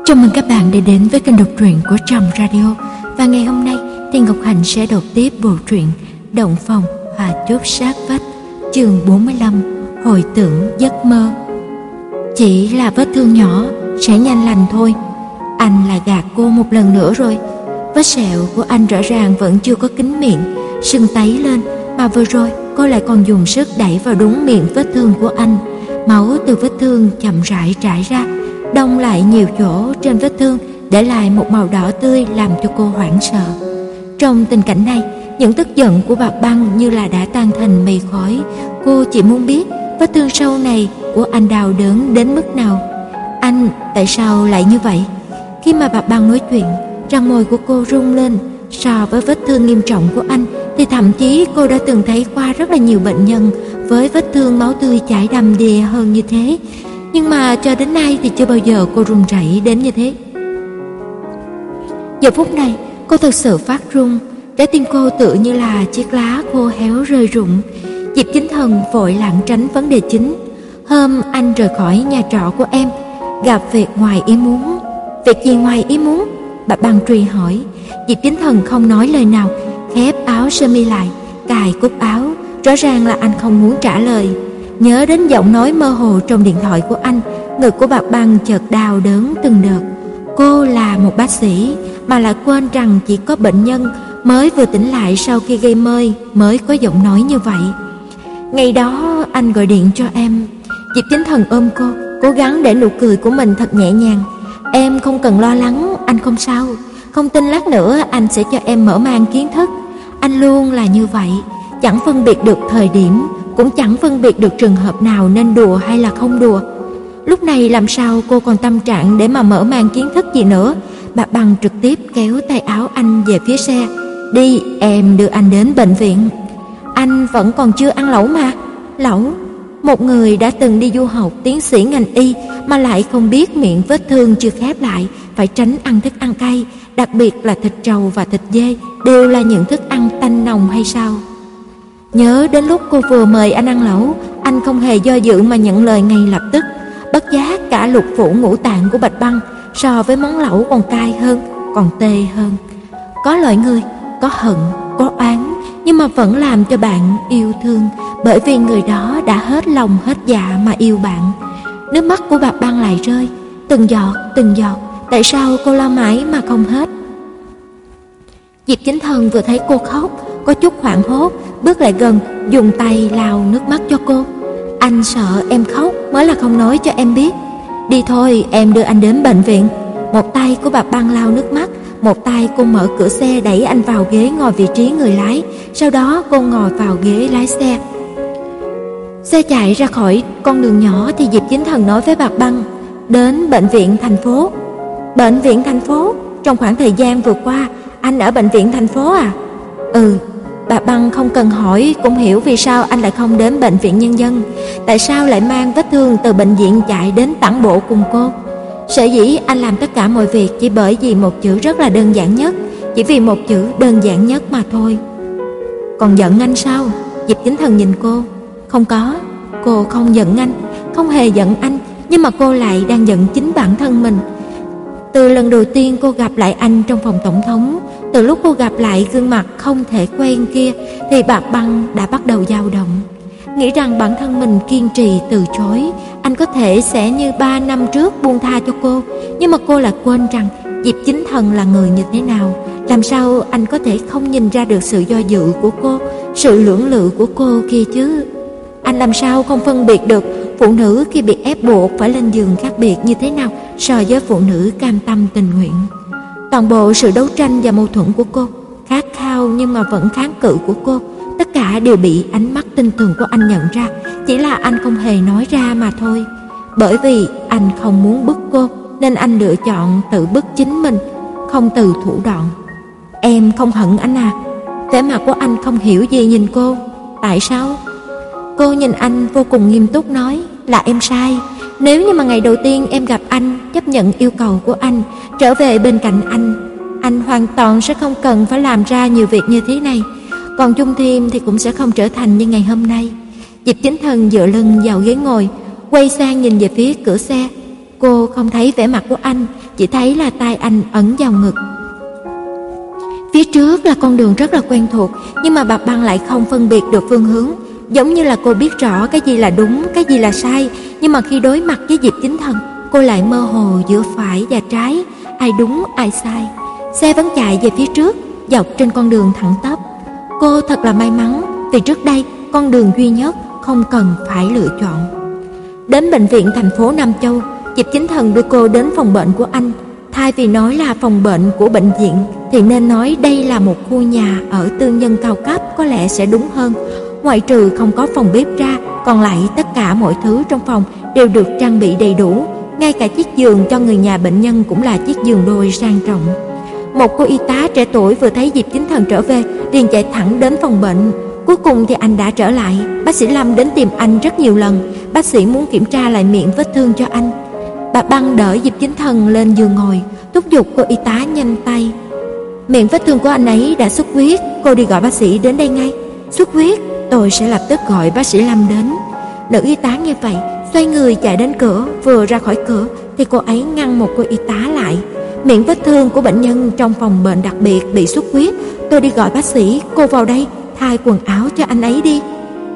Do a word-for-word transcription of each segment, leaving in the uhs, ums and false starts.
Chào mừng các bạn đã đến với kênh đọc truyện của Trầm Radio. Và ngày hôm nay thì Ngọc Hạnh sẽ đọc tiếp bộ truyện Động Phòng Hòa Chốt Sát Vách, chương bốn mươi lăm, Hồi tưởng giấc mơ. Chỉ là vết thương nhỏ, sẽ nhanh lành thôi. Anh lại gạt cô một lần nữa rồi. Vết sẹo của anh rõ ràng vẫn chưa có kín miệng, sưng tấy lên, mà vừa rồi cô lại còn dùng sức đẩy vào đúng miệng vết thương của anh. Máu từ vết thương chậm rãi trải ra, đông lại nhiều chỗ trên vết thương, để lại một màu đỏ tươi làm cho cô hoảng sợ. Trong tình cảnh này, những tức giận của bà Băng như là đã tan thành mây khói. Cô chỉ muốn biết vết thương sâu này của anh đau đớn đến mức nào. Anh tại sao lại như vậy? Khi mà bà Băng nói chuyện, răng môi của cô rung lên. So với vết thương nghiêm trọng của anh thì thậm chí cô đã từng thấy qua rất là nhiều bệnh nhân với vết thương máu tươi chảy đầm đìa hơn như thế. Nhưng mà cho đến nay thì chưa bao giờ cô run rẩy đến như thế. Giờ phút này cô thực sự phát run, trái tim cô tựa như là chiếc lá khô héo rơi rụng. Diệp Chính Thần vội lảng tránh vấn đề chính. Hôm anh rời khỏi nhà trọ của em, gặp việc ngoài ý muốn. Việc gì ngoài ý muốn? Bà Băng truy hỏi. Diệp Chính Thần không nói lời nào, khép áo sơ mi lại, cài cúc áo. Rõ ràng là anh không muốn trả lời. Nhớ đến giọng nói mơ hồ trong điện thoại của anh, ngực của bà Băng chợt đau đớn từng đợt. Cô là một bác sĩ mà lại quên rằng chỉ có bệnh nhân mới vừa tỉnh lại sau khi gây mê mới có giọng nói như vậy. Ngày đó anh gọi điện cho em. Diệp Chính Thần ôm cô, cố gắng để nụ cười của mình thật nhẹ nhàng. Em không cần lo lắng, anh không sao. Không tin lát nữa anh sẽ cho em mở mang kiến thức. Anh luôn là như vậy, chẳng phân biệt được thời điểm, cũng chẳng phân biệt được trường hợp nào nên đùa hay là không đùa. Lúc này làm sao cô còn tâm trạng để mà mở mang kiến thức gì nữa. Bà Băng trực tiếp kéo tay áo anh về phía xe. Đi, em đưa anh đến bệnh viện. Anh vẫn còn chưa ăn lẩu mà. Lẩu? Một người đã từng đi du học tiến sĩ ngành y mà lại không biết miệng vết thương chưa khép lại phải tránh ăn thức ăn cay, đặc biệt là thịt trâu và thịt dê đều là những thức ăn tanh nồng hay sao? Nhớ đến lúc cô vừa mời anh ăn lẩu, anh không hề do dự mà nhận lời ngay lập tức. Bất giác cả lục phủ ngũ tạng của Bạch Băng so với món lẩu còn cay hơn, còn tê hơn. Có loại người, có hận, có oán, nhưng mà vẫn làm cho bạn yêu thương, bởi vì người đó đã hết lòng hết dạ mà yêu bạn. Nước mắt của Bạch Băng lại rơi, từng giọt, từng giọt. Tại sao cô lo mãi mà không hết? Diệp Chính Thần vừa thấy cô khóc, có chút hoảng hốt, bước lại gần, dùng tay lau nước mắt cho cô. Anh sợ em khóc mới là không nói cho em biết. Đi thôi, em đưa anh đến bệnh viện. Một tay của bà Băng lau nước mắt, một tay cô mở cửa xe đẩy anh vào ghế ngồi vị trí người lái. Sau đó cô ngồi vào ghế lái xe. Xe chạy ra khỏi con đường nhỏ thì Diệp Chính Thần nói với bà Băng, đến bệnh viện thành phố. Bệnh viện thành phố? Trong khoảng thời gian vừa qua anh ở bệnh viện thành phố à? Ừ. Bà Băng không cần hỏi cũng hiểu vì sao anh lại không đến bệnh viện nhân dân. Tại sao lại mang vết thương từ bệnh viện chạy đến tản bộ cùng cô? Sở dĩ anh làm tất cả mọi việc chỉ bởi vì một chữ rất là đơn giản nhất. Chỉ vì một chữ đơn giản nhất mà thôi. Còn giận anh sao? Diệp Chính Thần nhìn cô. Không có, cô không giận anh, không hề giận anh. Nhưng mà cô lại đang giận chính bản thân mình. Từ lần đầu tiên cô gặp lại anh trong phòng tổng thống, từ lúc cô gặp lại gương mặt không thể quen kia, thì bà Băng đã bắt đầu dao động. Nghĩ rằng bản thân mình kiên trì từ chối, anh có thể sẽ như ba năm trước buông tha cho cô. Nhưng mà cô lại quên rằng Diệp Chính Thần là người như thế nào. Làm sao anh có thể không nhìn ra được sự do dự của cô, sự lưỡng lự của cô kia chứ? Anh làm sao không phân biệt được phụ nữ khi bị ép buộc phải lên giường khác biệt như thế nào so với phụ nữ cam tâm tình nguyện. Toàn bộ sự đấu tranh và mâu thuẫn của cô, khát khao nhưng mà vẫn kháng cự của cô, tất cả đều bị ánh mắt tinh tường của anh nhận ra. Chỉ là anh không hề nói ra mà thôi. Bởi vì anh không muốn bức cô, nên anh lựa chọn tự bức chính mình, không từ thủ đoạn. Em không hận anh à? Vẻ mặt của anh không hiểu gì nhìn cô. Tại sao? Cô nhìn anh vô cùng nghiêm túc nói, là em sai. Nếu như mà ngày đầu tiên em gặp anh, chấp nhận yêu cầu của anh, trở về bên cạnh anh, anh hoàn toàn sẽ không cần phải làm ra nhiều việc như thế này. Còn chung thêm thì cũng sẽ không trở thành như ngày hôm nay. Diệp Chính Thần dựa lưng vào ghế ngồi, quay sang nhìn về phía cửa xe. Cô không thấy vẻ mặt của anh, chỉ thấy là tay anh ấn vào ngực. Phía trước là con đường rất là quen thuộc, nhưng mà Bạc Băng lại không phân biệt được phương hướng. Giống như là cô biết rõ cái gì là đúng, cái gì là sai, nhưng mà khi đối mặt với Diệp Chính Thần, cô lại mơ hồ giữa phải và trái, ai đúng ai sai. Xe vẫn chạy về phía trước, dọc trên con đường thẳng tắp. Cô thật là may mắn, vì trước đây con đường duy nhất, không cần phải lựa chọn. Đến bệnh viện thành phố Nam Châu, Diệp Chính Thần đưa cô đến phòng bệnh của anh. Thay vì nói là phòng bệnh của bệnh viện thì nên nói đây là một khu nhà ở tư nhân cao cấp có lẽ sẽ đúng hơn. Ngoại trừ không có phòng bếp ra, còn lại tất cả mọi thứ trong phòng đều được trang bị đầy đủ. Ngay cả chiếc giường cho người nhà bệnh nhân cũng là chiếc giường đôi sang trọng. Một cô y tá trẻ tuổi vừa thấy Diệp Chính Thần trở về liền chạy thẳng đến phòng bệnh. Cuối cùng thì anh đã trở lại. Bác sĩ Lâm đến tìm anh rất nhiều lần. Bác sĩ muốn kiểm tra lại miệng vết thương cho anh. Bà Băng đỡ Diệp Chính Thần lên giường ngồi, thúc giục cô y tá nhanh tay. Miệng vết thương của anh ấy đã xuất huyết, cô đi gọi bác sĩ đến đây ngay. Xuất huyết? Tôi sẽ lập tức gọi bác sĩ Lâm đến. Nữ y tá nghe vậy, xoay người chạy đến cửa. Vừa ra khỏi cửa thì cô ấy ngăn một cô y tá lại. Miệng vết thương của bệnh nhân trong phòng bệnh đặc biệt bị xuất huyết, tôi đi gọi bác sĩ, cô vào đây thay quần áo cho anh ấy đi.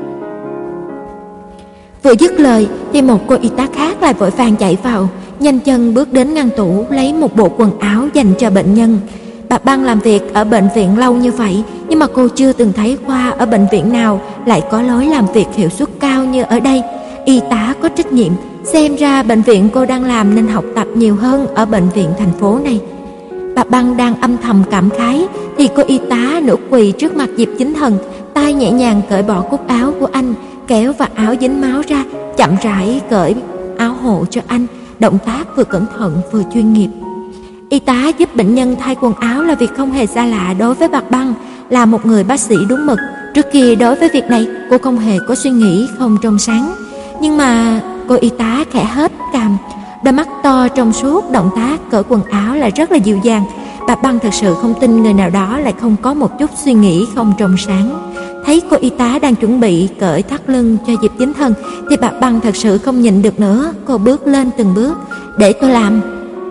Vừa dứt lời thì một cô y tá khác lại vội vàng chạy vào, nhanh chân bước đến ngăn tủ lấy một bộ quần áo dành cho bệnh nhân. Bà Băng làm việc ở bệnh viện lâu như vậy, nhưng mà cô chưa từng thấy khoa ở bệnh viện nào lại có lối làm việc hiệu suất cao như ở đây. Y tá có trách nhiệm, xem ra bệnh viện cô đang làm nên học tập nhiều hơn ở bệnh viện thành phố này. Bà Băng đang âm thầm cảm khái thì cô y tá nửa quỳ trước mặt Diệp Chính Thần, tay nhẹ nhàng cởi bỏ cúc áo của anh, kéo vạt áo dính máu ra, chậm rãi cởi áo hộ cho anh, động tác vừa cẩn thận vừa chuyên nghiệp. Y tá giúp bệnh nhân thay quần áo là việc không hề xa lạ đối với Bạc Băng, là một người bác sĩ đúng mực. Trước kia đối với việc này cô không hề có suy nghĩ không trong sáng. Nhưng mà cô y tá khẽ hớp cằm, đôi mắt to trong suốt, động tác cởi quần áo là rất là dịu dàng. Bạc Băng thật sự không tin người nào đó lại không có một chút suy nghĩ không trong sáng. Thấy cô y tá đang chuẩn bị cởi thắt lưng cho Diệp Chính Thần thì Bạc Băng thật sự không nhịn được nữa, cô bước lên từng bước. Để tôi làm.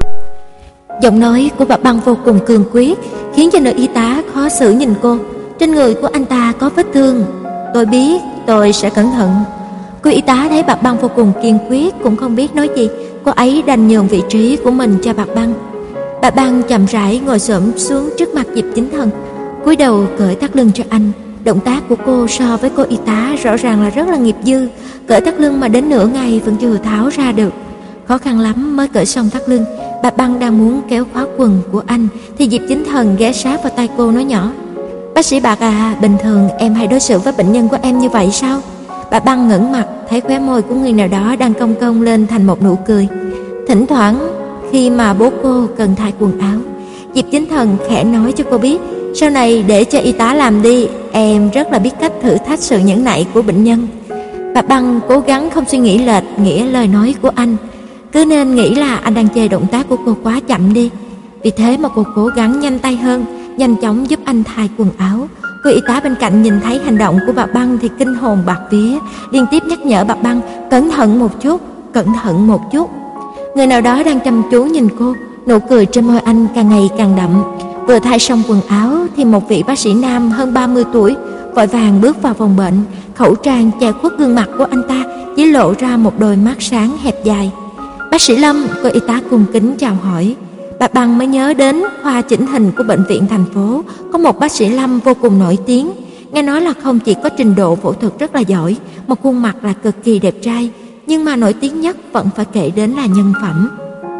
Giọng nói của Bạc Băng vô cùng cương quyết, khiến cho nữ y tá khó xử nhìn cô. Trên người của anh ta có vết thương. Tôi biết, tôi sẽ cẩn thận. Cô y tá thấy Bạc Băng vô cùng kiên quyết cũng không biết nói gì, cô ấy đành nhường vị trí của mình cho Bạc Băng. Bạc Băng chậm rãi ngồi xổm xuống trước mặt Diệp Chính Thần, cúi đầu cởi thắt lưng cho anh. Động tác của cô so với cô y tá rõ ràng là rất là nghiệp dư, cởi thắt lưng mà đến nửa ngày vẫn chưa tháo ra được. Khó khăn lắm mới cởi xong thắt lưng. Bạc Băng đang muốn kéo khóa quần của anh thì Diệp Chính Thần ghé sát vào tai cô nói nhỏ: Bác sĩ Bạc à, bình thường em hay đối xử với bệnh nhân của em như vậy sao? Bạc Băng ngẩng mặt thấy khóe môi của người nào đó đang cong cong lên thành một nụ cười. Thỉnh thoảng khi mà bố cô cần thay quần áo, Diệp Chính Thần khẽ nói cho cô biết: sau này để cho y tá làm đi, em rất là biết cách thử thách sự nhẫn nại của bệnh nhân. Bạc Băng cố gắng không suy nghĩ lệch nghĩa lời nói của anh, cứ nên nghĩ là anh đang chê động tác của cô quá chậm đi. Vì thế mà cô cố gắng nhanh tay hơn, nhanh chóng giúp anh thay quần áo. Cô y tá bên cạnh nhìn thấy hành động của Bạc Băng thì kinh hồn bạt vía, liên tiếp nhắc nhở Bạc Băng cẩn thận một chút, cẩn thận một chút. Người nào đó đang chăm chú nhìn cô, nụ cười trên môi anh càng ngày càng đậm. Vừa thay xong quần áo thì một vị bác sĩ nam hơn ba mươi tuổi vội vàng bước vào phòng bệnh, khẩu trang che khuất gương mặt của anh ta, chỉ lộ ra một đôi mắt sáng hẹp dài. Bác sĩ Lâm, cô y tá cung kính chào hỏi. Bạc Băng mới nhớ đến khoa chỉnh hình của bệnh viện thành phố có một bác sĩ Lâm vô cùng nổi tiếng. Nghe nói là không chỉ có trình độ phẫu thuật rất là giỏi, một khuôn mặt là cực kỳ đẹp trai, nhưng mà nổi tiếng nhất vẫn phải kể đến là nhân phẩm.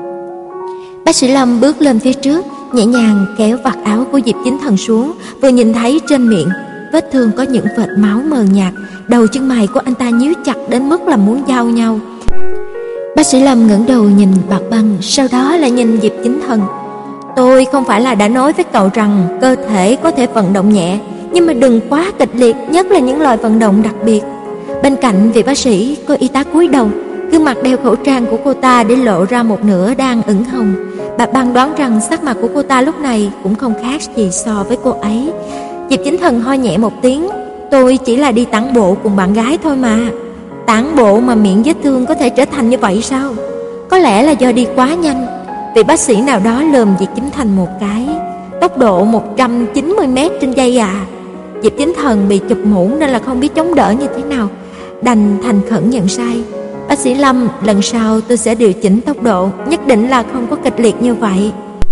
Bác sĩ Lâm bước lên phía trước, nhẹ nhàng kéo vạt áo của Diệp Chính Thần xuống, vừa nhìn thấy trên miệng vết thương có những vệt máu mờ nhạt, đầu chân mày của anh ta nhíu chặt đến mức là muốn giao nhau. Bác sĩ Lâm ngẩng đầu nhìn Bạc Băng, sau đó lại nhìn Diệp Chính Thần. Tôi không phải là đã nói với cậu rằng cơ thể có thể vận động nhẹ, nhưng mà đừng quá kịch liệt, nhất là những loại vận động đặc biệt. Bên cạnh vị bác sĩ, cô y tá cúi đầu, gương mặt đeo khẩu trang của cô ta để lộ ra một nửa đang ửng hồng. Bạc Băng đoán rằng sắc mặt của cô ta lúc này cũng không khác gì so với cô ấy. Diệp Chính Thần ho nhẹ một tiếng: tôi chỉ là đi tản bộ cùng bạn gái thôi mà. Tản bộ mà miệng vết thương có thể trở thành như vậy sao? Có lẽ là do đi quá nhanh. vị bác sĩ nào đó lườm Diệp Chính Thành một cái. Tốc độ một trăm chín mươi mét trên giây à? Diệp Chính Thần bị chụp mũ nên là không biết chống đỡ như thế nào, đành thành khẩn nhận sai. Bác sĩ Lâm, lần sau tôi sẽ điều chỉnh tốc độ, nhất định là không có kịch liệt như vậy.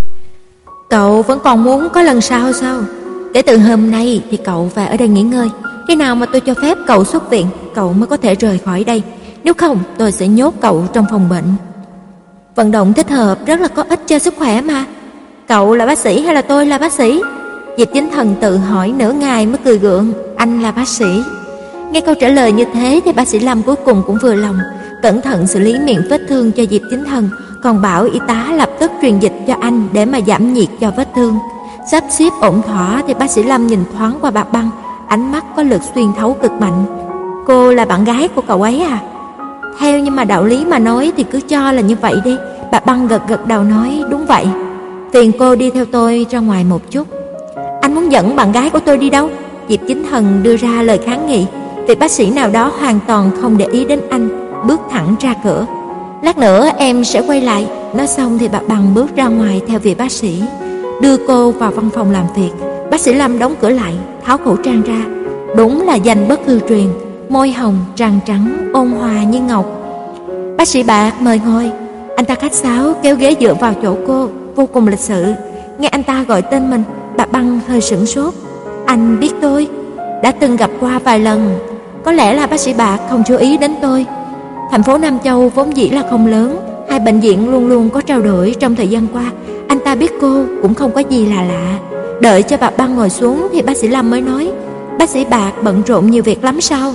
Cậu vẫn còn muốn có lần sau sao? Kể từ hôm nay thì cậu phải ở đây nghỉ ngơi. Khi nào mà tôi cho phép cậu xuất viện, cậu mới có thể rời khỏi đây. Nếu không, tôi sẽ nhốt cậu trong phòng bệnh. Vận động thích hợp rất là có ích cho sức khỏe mà. Cậu là bác sĩ hay là tôi là bác sĩ? Diệp Chính Thần tự hỏi nửa ngày mới cười gượng. Anh là bác sĩ. Nghe câu trả lời như thế thì bác sĩ Lâm cuối cùng cũng vừa lòng, cẩn thận xử lý miệng vết thương cho Diệp Chính Thần, còn bảo y tá lập tức truyền dịch cho anh để mà giảm nhiệt cho vết thương. Sắp xếp ổn thỏa thì bác sĩ Lâm nhìn thoáng qua bà Băng, ánh mắt có lực xuyên thấu cực mạnh. Cô là bạn gái của cậu ấy à? Theo nhưng mà đạo lý mà nói thì cứ cho là như vậy đi. Bà Băng gật gật đầu nói đúng vậy. Phiền cô đi theo tôi ra ngoài một chút. Anh muốn dẫn bạn gái của tôi đi đâu? Diệp Chính Thần đưa ra lời kháng nghị. Vị bác sĩ nào đó hoàn toàn không để ý đến anh, bước thẳng ra cửa. Lát nữa em sẽ quay lại. Nói xong thì bà Băng bước ra ngoài theo vị bác sĩ, đưa cô vào văn phòng làm việc. Bác sĩ Lâm đóng cửa lại, tháo khẩu trang ra. Đúng là danh bất hư truyền, môi hồng, răng trắng, ôn hòa như ngọc. Bác sĩ Bạc mời ngồi. Anh ta khách sáo kéo ghế dựa vào chỗ cô, vô cùng lịch sự. Nghe anh ta gọi tên mình, bà Băng hơi sửng sốt. Anh biết tôi? Đã từng gặp qua vài lần. Có lẽ là bác sĩ Bạc không chú ý đến tôi. Thành phố Nam Châu vốn dĩ là không lớn, hai bệnh viện luôn luôn có trao đổi trong thời gian qua. Anh ta biết cô cũng không có gì là lạ. Đợi cho bà Băng ngồi xuống thì bác sĩ Lâm mới nói, bác sĩ Bạc bận rộn nhiều việc lắm sao?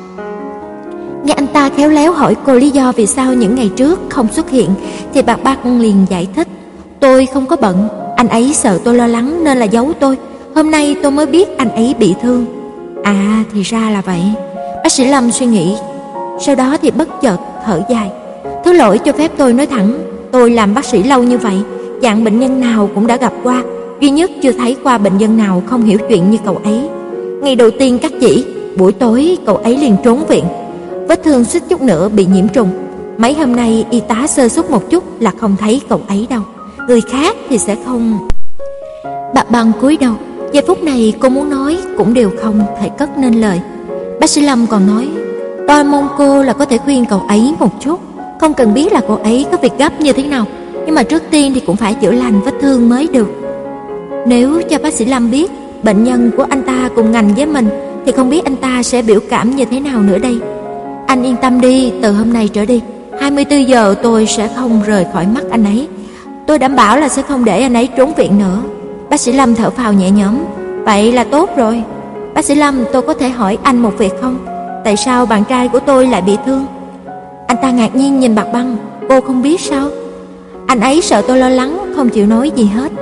Nghe anh ta khéo léo hỏi cô lý do vì sao những ngày trước không xuất hiện thì bà Băng liền giải thích, tôi không có bận, anh ấy sợ tôi lo lắng nên là giấu tôi. Hôm nay tôi mới biết anh ấy bị thương. À thì ra là vậy. Bác sĩ Lâm suy nghĩ, sau đó thì bất chợt thở dài. Thứ lỗi cho phép tôi nói thẳng, tôi làm bác sĩ lâu như vậy, dạng bệnh nhân nào cũng đã gặp qua, duy nhất chưa thấy qua bệnh nhân nào không hiểu chuyện như cậu ấy. Ngày đầu tiên cắt chỉ, buổi tối cậu ấy liền trốn viện. Vết thương suýt chút nữa bị nhiễm trùng. Mấy hôm nay y tá sơ suất một chút là không thấy cậu ấy đâu. Người khác thì sẽ không. Bà Băng cúi đầu. Giây phút này cô muốn nói cũng đều không thể cất nên lời. Bác sĩ Lâm còn nói, tôi mong cô là có thể khuyên cậu ấy một chút, không cần biết là cô ấy có việc gấp như thế nào, nhưng mà trước tiên thì cũng phải chữa lành vết thương mới được. Nếu cho bác sĩ Lâm biết bệnh nhân của anh ta cùng ngành với mình thì không biết anh ta sẽ biểu cảm như thế nào nữa đây. Anh yên tâm đi, từ hôm nay trở đi hai mươi tư giờ tôi sẽ không rời khỏi mắt anh ấy. Tôi đảm bảo là sẽ không để anh ấy trốn viện nữa. Bác sĩ Lâm thở phào nhẹ nhõm. Vậy là tốt rồi. Bác sĩ Lâm, tôi có thể hỏi anh một việc không? Tại sao bạn trai của tôi lại bị thương? Anh ta ngạc nhiên nhìn bà Băng. Cô không biết sao? Anh ấy sợ tôi lo lắng, không chịu nói gì hết.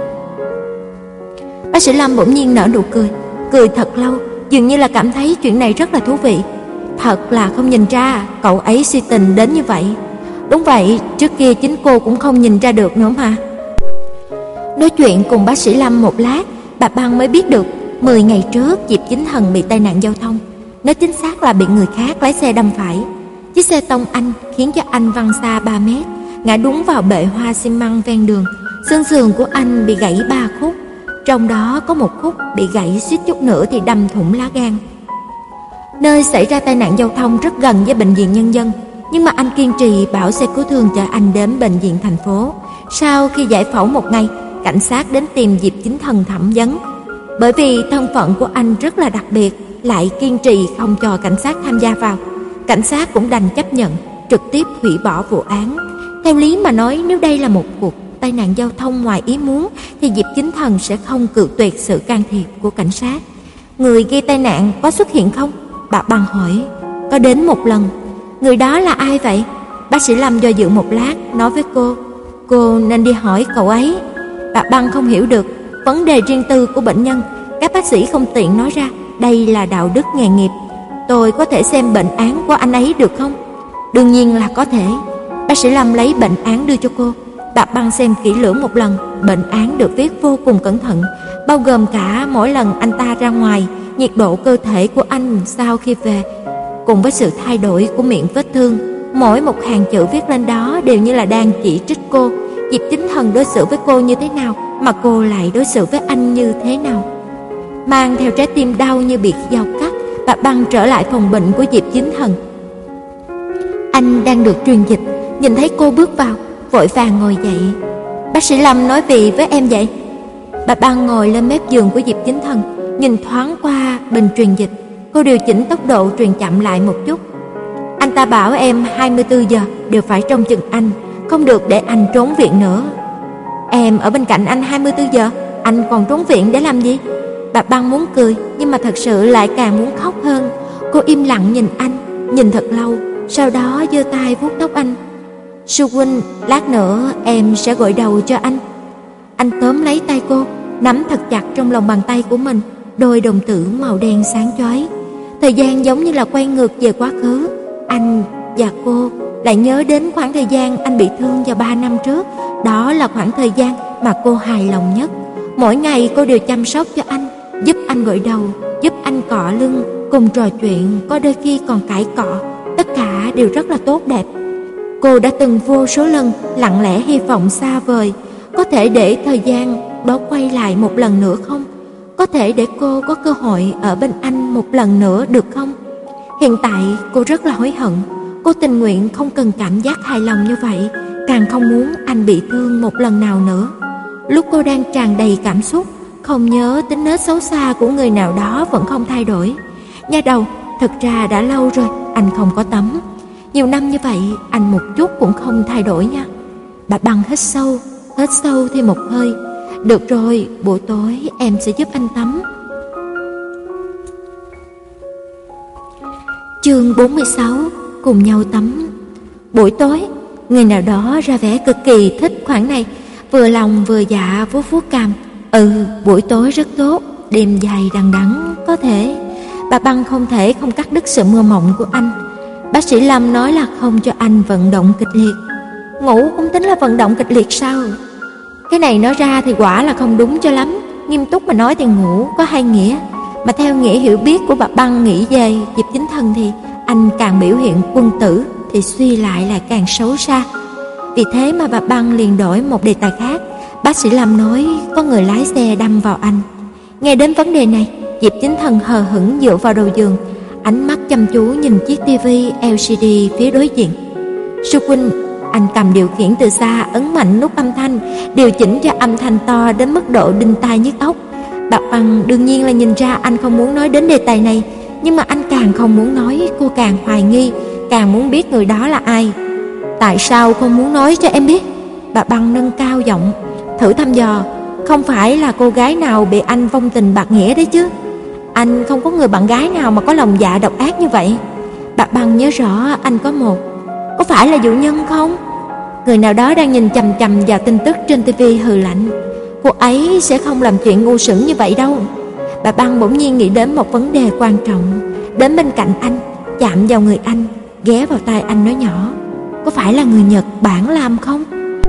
Bác sĩ Lâm bỗng nhiên nở nụ cười, cười thật lâu, dường như là cảm thấy chuyện này rất là thú vị. Thật là không nhìn ra cậu ấy si tình đến như vậy. Đúng vậy, trước kia chính cô cũng không nhìn ra được nữa mà. Nói chuyện cùng bác sĩ Lâm một lát, bà Băng mới biết được mười ngày trước Diệp Chính Thần bị tai nạn giao thông. Nói chính xác là bị người khác lái xe đâm phải. Chiếc xe tông anh khiến cho anh văng xa ba mét, ngã đúng vào bệ hoa xi măng ven đường. Xương sườn của anh bị gãy ba khúc, trong đó có một khúc bị gãy suýt chút nữa thì đâm thủng lá gan. Nơi xảy ra tai nạn giao thông rất gần với bệnh viện Nhân dân, nhưng mà anh kiên trì bảo xe cứu thương chở anh đến bệnh viện thành phố. Sau khi giải phẫu một ngày, cảnh sát đến tìm Diệp Chính Thần thẩm vấn. Bởi vì thân phận của anh rất là đặc biệt, lại kiên trì không cho cảnh sát tham gia vào, cảnh sát cũng đành chấp nhận, trực tiếp hủy bỏ vụ án. Theo lý mà nói, nếu đây là một cuộc tai nạn giao thông ngoài ý muốn thì Diệp Chính Thần sẽ không cự tuyệt sự can thiệp của cảnh sát. Người gây tai nạn có xuất hiện không? Bà Băng hỏi. Có đến một lần. Người đó là ai vậy? Bác sĩ Lâm do dự một lát, nói với cô, cô nên đi hỏi cậu ấy. Bà Băng không hiểu được vấn đề riêng tư của bệnh nhân, các bác sĩ không tiện nói ra, đây là đạo đức nghề nghiệp. Tôi có thể xem bệnh án của anh ấy được không? Đương nhiên là có thể. Bác sĩ Lâm lấy bệnh án đưa cho cô. Bà Băng xem kỹ lưỡng một lần. Bệnh án được viết vô cùng cẩn thận, bao gồm cả mỗi lần anh ta ra ngoài, nhiệt độ cơ thể của anh sau khi về, cùng với sự thay đổi của miệng vết thương. Mỗi một hàng chữ viết lên đó đều như là đang chỉ trích cô, Diệp Chính Thần đối xử với cô như thế nào mà cô lại đối xử với anh như thế nào? Mang theo trái tim đau như bị dao cắt, bà Băng trở lại phòng bệnh của Diệp Chính Thần. Anh đang được truyền dịch, nhìn thấy cô bước vào, vội vàng ngồi dậy. Bác sĩ Lâm nói gì với em vậy? Bà Băng ngồi lên mép giường của Diệp Chính Thần, nhìn thoáng qua bình truyền dịch. Cô điều chỉnh tốc độ truyền chậm lại một chút. Anh ta bảo em hai mươi tư giờ đều phải trông chừng anh, không được để anh trốn viện nữa. Em ở bên cạnh anh hai mươi tư giờ, anh còn trốn viện để làm gì? Bà Băng muốn cười nhưng mà thật sự lại càng muốn khóc hơn. Cô im lặng nhìn anh, nhìn thật lâu, sau đó giơ tay vuốt tóc anh. Sư huynh, lát nữa em sẽ gội đầu cho anh. Anh tóm lấy tay cô, nắm thật chặt trong lòng bàn tay của mình, đôi đồng tử màu đen sáng chói. Thời gian giống như là quay ngược về quá khứ. Anh và cô lại nhớ đến khoảng thời gian anh bị thương vào ba năm trước. Đó là khoảng thời gian mà cô hài lòng nhất. Mỗi ngày cô đều chăm sóc cho anh, giúp anh gội đầu, giúp anh cọ lưng, cùng trò chuyện, có đôi khi còn cãi cọ. Tất cả đều rất là tốt đẹp. Cô đã từng vô số lần lặng lẽ hy vọng xa vời, có thể để thời gian đó quay lại một lần nữa không? Có thể để cô có cơ hội ở bên anh một lần nữa được không? Hiện tại cô rất là hối hận. Cô tình nguyện không cần cảm giác hài lòng như vậy, càng không muốn anh bị thương một lần nào nữa. Lúc cô đang tràn đầy cảm xúc, không nhớ tính nết xấu xa của người nào đó vẫn không thay đổi. Nha đầu, thật ra đã lâu rồi anh không có tắm. Nhiều năm như vậy anh một chút cũng không thay đổi nha. Bà Băng hít sâu, hít sâu thêm một hơi. Được rồi, buổi tối em sẽ giúp anh tắm. Chương bốn mươi sáu, cùng nhau tắm. Buổi tối, người nào đó ra vẻ cực kỳ thích khoản này, vừa lòng vừa dạ vuốt vuốt cằm. Ừ, buổi tối rất tốt, đêm dài đằng đẵng có thể. Bà Băng không thể không cắt đứt sự mơ mộng của anh. Bác sĩ Lâm nói là không cho anh vận động kịch liệt. Ngủ cũng tính là vận động kịch liệt sao? Cái này nói ra thì quả là không đúng cho lắm. Nghiêm túc mà nói thì ngủ có hai nghĩa. Mà theo nghĩa hiểu biết của bà Băng nghĩ về Diệp Chính Thần thì anh càng biểu hiện quân tử thì suy lại là càng xấu xa. Vì thế mà bà Băng liền đổi một đề tài khác. Bác sĩ Lâm nói có người lái xe đâm vào anh. Nghe đến vấn đề này, Diệp Chính Thần hờ hững dựa vào đầu giường, ánh mắt chăm chú nhìn chiếc tivi lờ xê đê phía đối diện. Sư huynh, anh cầm điều khiển từ xa, ấn mạnh nút âm thanh, điều chỉnh cho âm thanh to đến mức độ đinh tai nhức óc. Bà Băng đương nhiên là nhìn ra anh không muốn nói đến đề tài này, nhưng mà anh càng không muốn nói, cô càng hoài nghi, càng muốn biết người đó là ai. Tại sao không muốn nói cho em biết? Bà Băng nâng cao giọng, thử thăm dò. Không phải là cô gái nào bị anh vong tình bạc nghĩa đấy chứ? Anh không có người bạn gái nào mà có lòng dạ độc ác như vậy. Bà Băng nhớ rõ anh có một. Có phải là dụ nhân không? Người nào đó đang nhìn chằm chằm vào tin tức trên tivi hừ lạnh. Cô ấy sẽ không làm chuyện ngu xuẩn như vậy đâu. Bà Băng bỗng nhiên nghĩ đến một vấn đề quan trọng. Đến bên cạnh anh, chạm vào người anh, ghé vào tai anh nói nhỏ, có phải là người Nhật Bản làm không?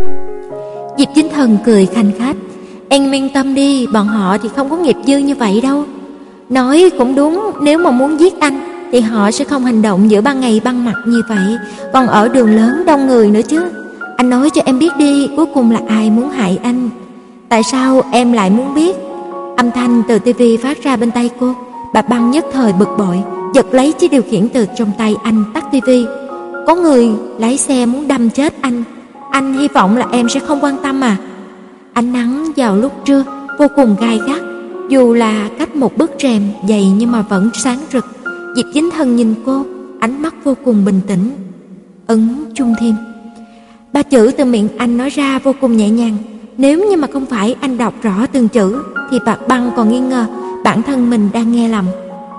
Diệp Chính Thần cười khanh khách. Em yên tâm đi, bọn họ thì không có nghiệp dư như vậy đâu. Nói cũng đúng, nếu mà muốn giết anh thì họ sẽ không hành động giữa ban ngày ban mặt như vậy, còn ở đường lớn đông người nữa chứ. Anh nói cho em biết đi, cuối cùng là ai muốn hại anh? Tại sao em lại muốn biết? Âm thanh từ tivi phát ra bên tay cô. Bà Băng nhất thời bực bội, giật lấy chiếc điều khiển từ trong tay anh, tắt tivi. Có người lái xe muốn đâm chết anh. Anh hy vọng là em sẽ không quan tâm à? Ánh nắng vào lúc trưa vô cùng gai gắt, dù là cách một bức rèm dày nhưng mà vẫn sáng rực. Diệp Chính Thần nhìn cô, ánh mắt vô cùng bình tĩnh. Ấn Chung Thiêm. Ba chữ từ miệng anh nói ra vô cùng nhẹ nhàng. Nếu như mà không phải anh đọc rõ từng chữ thì bà Băng còn nghi ngờ bản thân mình đang nghe lầm.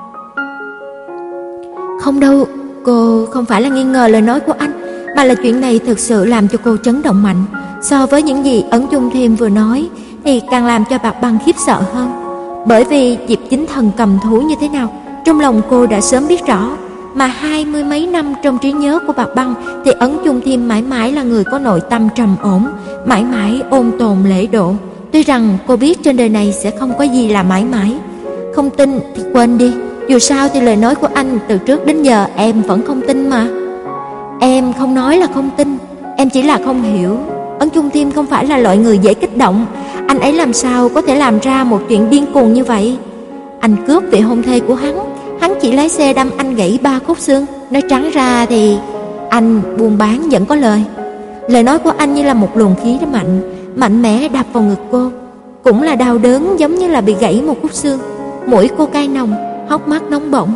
Không đâu, cô không phải là nghi ngờ lời nói của anh, mà là chuyện này thực sự làm cho cô chấn động mạnh. So với những gì Ấn Chung Thiêm vừa nói thì càng làm cho bà Băng khiếp sợ hơn. Bởi vì Diệp Chính Thần cầm thú như thế nào, trong lòng cô đã sớm biết rõ. Mà hai mươi mấy năm trong trí nhớ của bà Băng thì Ấn Chung Thiêm mãi mãi là người có nội tâm trầm ổn, mãi mãi ôn tồn lễ độ. Tuy rằng cô biết trên đời này sẽ không có gì là mãi mãi. Không tin thì quên đi, dù sao thì lời nói của anh từ trước đến giờ em vẫn không tin mà. Em không nói là không tin, em chỉ là không hiểu. Ân Chung Tim không phải là loại người dễ kích động. Anh ấy làm sao có thể làm ra một chuyện điên cuồng như vậy? Anh cướp vị hôn thê của hắn, hắn chỉ lái xe đâm anh gãy ba khúc xương. Nói trắng ra thì anh buôn bán vẫn có lời. Lời nói của anh như là một luồng khí mạnh, mạnh mẽ đập vào ngực cô. Cũng là đau đớn giống như là bị gãy một khúc xương. Mũi cô cay nồng, hốc mắt nóng bỏng.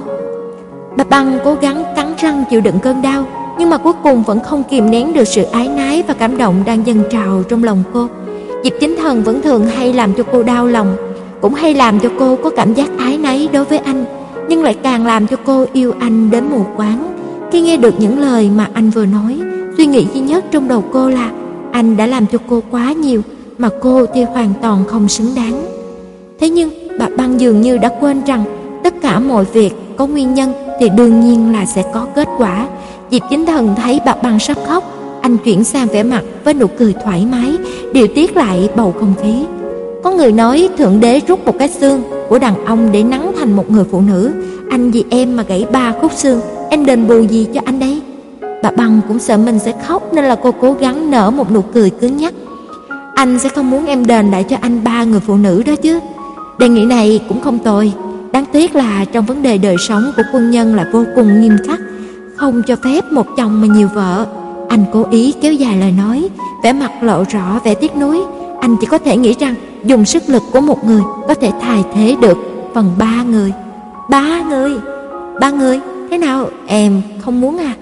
Bà Băng cố gắng cắn răng chịu đựng cơn đau, nhưng mà cuối cùng vẫn không kìm nén được sự ái nái và cảm động đang dâng trào trong lòng cô. Diệp Chính Thần vẫn thường hay làm cho cô đau lòng, cũng hay làm cho cô có cảm giác ái náy đối với anh, nhưng lại càng làm cho cô yêu anh đến mù quáng. Khi nghe được những lời mà anh vừa nói, suy nghĩ duy nhất trong đầu cô là anh đã làm cho cô quá nhiều, mà cô thì hoàn toàn không xứng đáng. Thế nhưng bà Băng dường như đã quên rằng tất cả mọi việc có nguyên nhân thì đương nhiên là sẽ có kết quả. Diệp Chính Thần thấy bà Băng sắp khóc, anh chuyển sang vẻ mặt với nụ cười thoải mái, điều tiết lại bầu không khí. Có người nói Thượng Đế rút một cái xương của đàn ông để nắn thành một người phụ nữ. Anh vì em mà gãy ba khúc xương, em đền bù gì cho anh đấy? Bà Băng cũng sợ mình sẽ khóc nên là cô cố gắng nở một nụ cười cứng nhắc. Anh sẽ không muốn em đền lại cho anh ba người phụ nữ đó chứ? Đề nghị này cũng không tồi. Đáng tiếc là trong vấn đề đời sống của quân nhân là vô cùng nghiêm khắc, không cho phép một chồng mà nhiều vợ. Anh cố ý kéo dài lời nói, vẻ mặt lộ rõ vẻ tiếc nuối. Anh chỉ có thể nghĩ rằng dùng sức lực của một người có thể thay thế được phần ba người. Ba người? Ba người? Thế nào? Em không muốn à?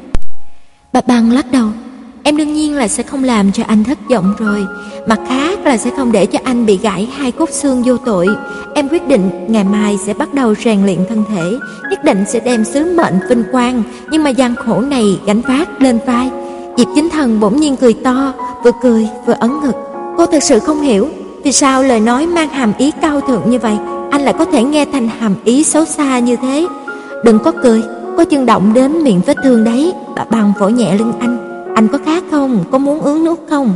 Bà Băng lắc đầu. Em đương nhiên là sẽ không làm cho anh thất vọng rồi. Mặt khác là sẽ không để cho anh bị gãy hai khúc xương vô tội. Em quyết định ngày mai sẽ bắt đầu rèn luyện thân thể, nhất định sẽ đem sứ mệnh vinh quang, nhưng mà gian khổ này gánh vác lên vai. Diệp Chính Thần bỗng nhiên cười to, vừa cười vừa ấn ngực. Cô thực sự không hiểu vì sao lời nói mang hàm ý cao thượng như vậy anh lại có thể nghe thành hàm ý xấu xa như thế. Đừng có cười, có chưng động đến miệng vết thương đấy. Bà Băng vỗ nhẹ lưng anh. Anh có khát không? Có muốn uống nước không?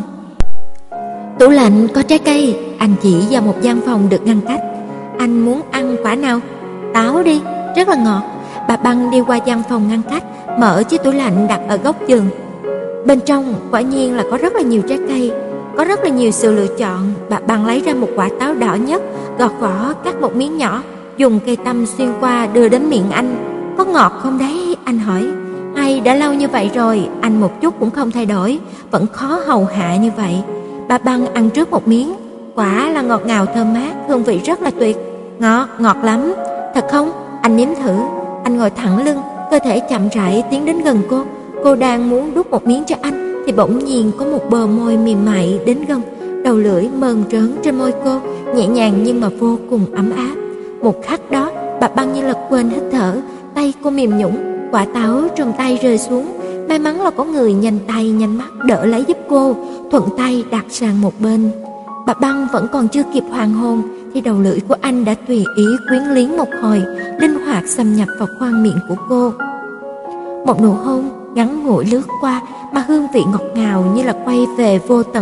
Tủ lạnh có trái cây. Anh chỉ vào một gian phòng được ngăn cách. Anh muốn ăn quả nào? Táo đi, rất là ngọt. Bà Băng đi qua gian phòng ngăn cách, mở chiếc tủ lạnh đặt ở góc giường. Bên trong quả nhiên là có rất là nhiều trái cây, có rất là nhiều sự lựa chọn. Bà Băng lấy ra một quả táo đỏ nhất, gọt vỏ cắt một miếng nhỏ, dùng cây tăm xuyên qua đưa đến miệng anh. Có ngọt không đấy? Anh hỏi. Hay đã lâu như vậy rồi, anh một chút cũng không thay đổi, vẫn khó hầu hạ như vậy. Bà Băng ăn trước một miếng, quả là ngọt ngào thơm mát, hương vị rất là tuyệt. Ngọt, ngọt lắm. Thật không? Anh nếm thử. Anh ngồi thẳng lưng, cơ thể chậm rãi tiến đến gần cô. Cô đang muốn đút một miếng cho anh thì bỗng nhiên có một bờ môi mềm mại đến gần, đầu lưỡi mơn trớn trên môi cô, nhẹ nhàng nhưng mà vô cùng ấm áp. Một khắc đó, bà Băng như là quên hít thở, tay cô mềm nhũn, quả táo trong tay rơi xuống. May mắn là có người nhanh tay nhanh mắt đỡ lấy giúp cô, thuận tay đặt sang một bên. Bà Băng vẫn còn chưa kịp hoàn hồn thì đầu lưỡi của anh đã tùy ý quyến liếng một hồi, linh hoạt xâm nhập vào khoang miệng của cô. Một nụ hôn ngắn ngủi lướt qua mà hương vị ngọt ngào như là quay về vô tận.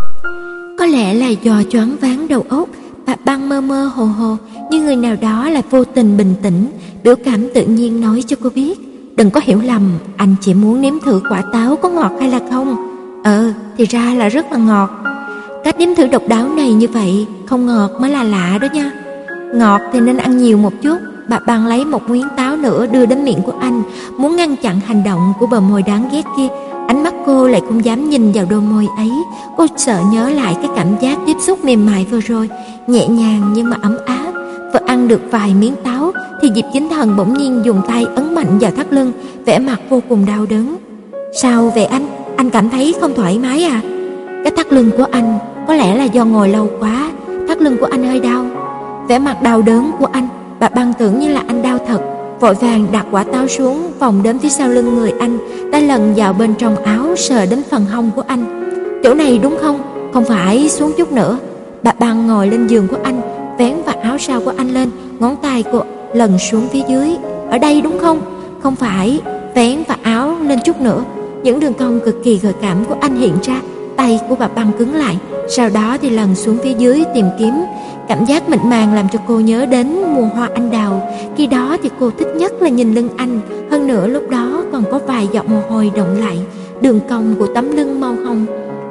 Có lẽ là do choáng váng đầu óc, bà Băng mơ mơ hồ hồ, như người nào đó lại vô tình bình tĩnh, biểu cảm tự nhiên nói cho cô biết. Đừng có hiểu lầm, anh chỉ muốn nếm thử quả táo có ngọt hay là không. Ờ, thì ra là rất là ngọt. Cách nếm thử độc đáo này như vậy, không ngọt mới là lạ đó nha. Ngọt thì nên ăn nhiều một chút. Bà Băng lấy một miếng táo nữa đưa đến miệng của anh, muốn ngăn chặn hành động của bờ môi đáng ghét kia. Ánh mắt cô lại không dám nhìn vào đôi môi ấy. Cô sợ nhớ lại cái cảm giác tiếp xúc mềm mại vừa rồi, nhẹ nhàng nhưng mà ấm áp. Vừa ăn được vài miếng táo thì Diệp Chính Thần bỗng nhiên dùng tay ấn mạnh vào thắt lưng, vẻ mặt vô cùng đau đớn. Sao vậy anh? Anh cảm thấy không thoải mái à? Cái thắt lưng của anh có lẽ là do ngồi lâu quá, thắt lưng của anh hơi đau. Vẻ mặt đau đớn của anh, bà Băng tưởng như là anh đau thật, vội vàng đặt quả táo xuống, vòng đến phía sau lưng người anh, tay lần vào bên trong áo sờ đến phần hông của anh. Chỗ này đúng không? Không phải, xuống chút nữa. Bà Băng ngồi lên giường của anh, vén vạt áo sau của anh lên, ngón tay cô lần xuống phía dưới. Ở đây đúng không? Không phải, vén vạt áo lên chút nữa. Những đường cong cực kỳ gợi cảm của anh hiện ra. Tay của bà Băng cứng lại, sau đó thì lần xuống phía dưới tìm kiếm. Cảm giác mịn màng làm cho cô nhớ đến mùa hoa anh đào. Khi đó thì cô thích nhất là nhìn lưng anh, hơn nữa lúc đó còn có vài giọt mồ hôi đọng lại đường cong của tấm lưng màu hồng.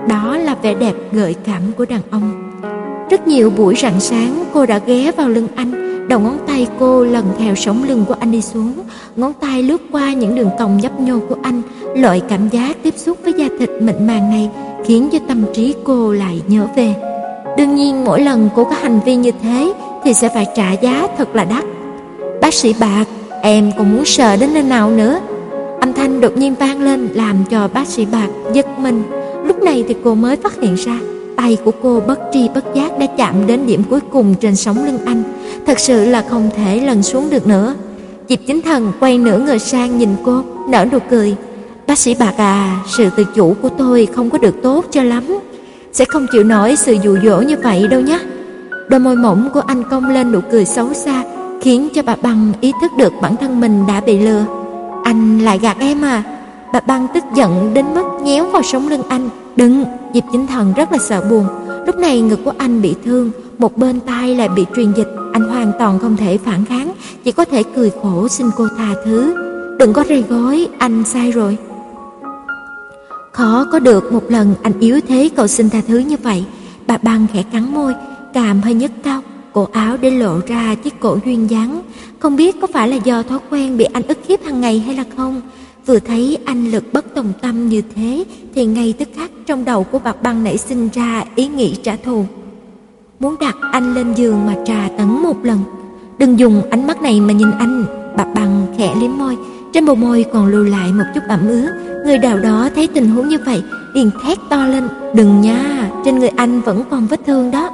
đó là vẻ đẹp gợi cảm của đàn ông. Rất nhiều buổi rạng sáng cô đã ghé vào lưng anh, đầu ngón tay cô lần theo sống lưng của anh đi xuống, ngón tay lướt qua những đường cong nhấp nhô của anh. Loại cảm giác tiếp xúc với da thịt mịn màng này khiến cho tâm trí cô lại nhớ về. Đương nhiên mỗi lần cô có hành vi như thế thì sẽ phải trả giá thật là đắt. Bác sĩ Bạc, em còn muốn sờ đến nơi nào nữa? Âm thanh đột nhiên vang lên làm cho bác sĩ Bạc giật mình. Lúc này thì cô mới phát hiện ra tay của cô bất tri bất giác đã chạm đến điểm cuối cùng trên sống lưng anh. Thật sự là không thể lần xuống được nữa. Diệp Chính Thần quay nửa người sang nhìn cô, nở nụ cười. Bác sĩ Bạc à, sự tự chủ của tôi không có được tốt cho lắm, sẽ không chịu nổi sự dụ dỗ như vậy đâu nhé. Đôi môi mỏng của anh cong lên nụ cười xấu xa, khiến cho bà Băng ý thức được bản thân mình đã bị lừa. Anh lại gạt em à? Bà Băng tức giận đến mức nhéo vào sống lưng anh. Đừng! Diệp Chính Thần rất là sợ buồn. Lúc này ngực của anh bị thương, một bên tai lại bị truyền dịch, anh hoàn toàn không thể phản kháng, chỉ có thể cười khổ xin cô tha thứ. Đừng có rầy gối, anh sai rồi. Khó có được một lần anh yếu thế cầu xin tha thứ như vậy. Bà Băng khẽ cắn môi, cằm hơi nhấc cao, cổ áo để lộ ra chiếc cổ duyên dáng. Không biết có phải là do thói quen bị anh ức hiếp hàng ngày hay là không. Vừa thấy anh lực bất tòng tâm như thế thì ngay tức khắc trong đầu của bà Băng nảy sinh ra ý nghĩ trả thù, muốn đặt anh lên giường mà trà tấn một lần. Đừng dùng ánh mắt này mà nhìn anh. Bà Băng khẽ liếm môi, trên bờ môi còn lưu lại một chút ẩm ướt. Người nào đó thấy tình huống như vậy liền thét to lên. Đừng nha, trên người anh vẫn còn vết thương đó.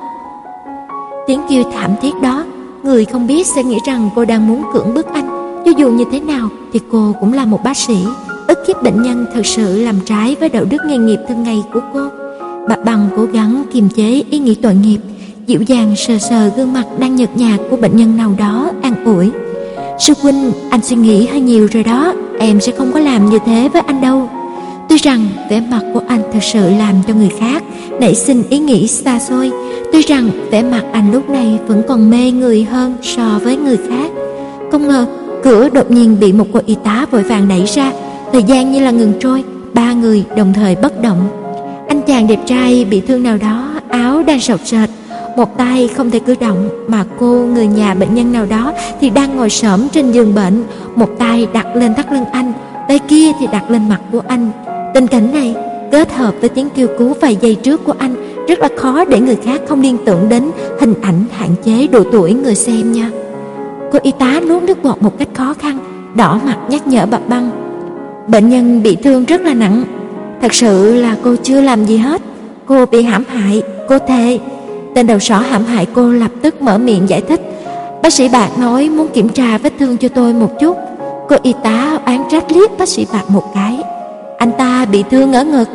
Tiếng kêu thảm thiết đó, người không biết sẽ nghĩ rằng cô đang muốn cưỡng bức anh. Cho dù như thế nào thì cô cũng là một bác sĩ. Ức hiếp bệnh nhân thực sự làm trái với đạo đức nghề nghiệp thường ngày của cô. Bà Băng cố gắng kiềm chế ý nghĩ tội nghiệp, dịu dàng sờ sờ gương mặt đang nhợt nhạt của bệnh nhân nào đó, an ủi. Sư huynh, anh suy nghĩ hơi nhiều rồi đó, em sẽ không có làm như thế với anh đâu. Tuy rằng vẻ mặt của anh thực sự làm cho người khác nảy sinh ý nghĩ xa xôi, tuy rằng vẻ mặt anh lúc này vẫn còn mê người hơn so với người khác. Không ngờ cửa đột nhiên bị một cô y tá vội vàng đẩy ra. Thời gian như là ngừng trôi, ba người đồng thời bất động. Anh chàng đẹp trai bị thương nào đó, áo đang sọc sệt, một tay không thể cử động, mà cô người nhà bệnh nhân nào đó thì đang ngồi xổm trên giường bệnh, một tay đặt lên thắt lưng anh, tay kia thì đặt lên mặt của anh. Tình cảnh này kết hợp với tiếng kêu cứu vài giây trước của anh rất là khó để người khác không liên tưởng đến hình ảnh hạn chế độ tuổi người xem nha. Cô y tá nuốt nước bọt một cách khó khăn, đỏ mặt nhắc nhở bà Băng. Bệnh nhân bị thương rất là nặng, thật sự là cô chưa làm gì hết, cô bị hãm hại, cô thề. Tên đầu sỏ hãm hại cô lập tức mở miệng giải thích. Bác sĩ Bạc nói muốn kiểm tra vết thương cho tôi một chút. Cô y tá oán trách liếc bác sĩ Bạc một cái. Anh ta bị thương ở ngực.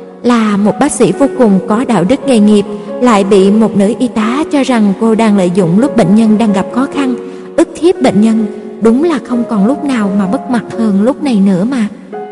Là một bác sĩ vô cùng có đạo đức nghề nghiệp, lại bị một nữ y tá cho rằng cô đang lợi dụng lúc bệnh nhân đang gặp khó khăn, ức hiếp bệnh nhân. Đúng là không còn lúc nào mà mất mặt hơn lúc này nữa mà.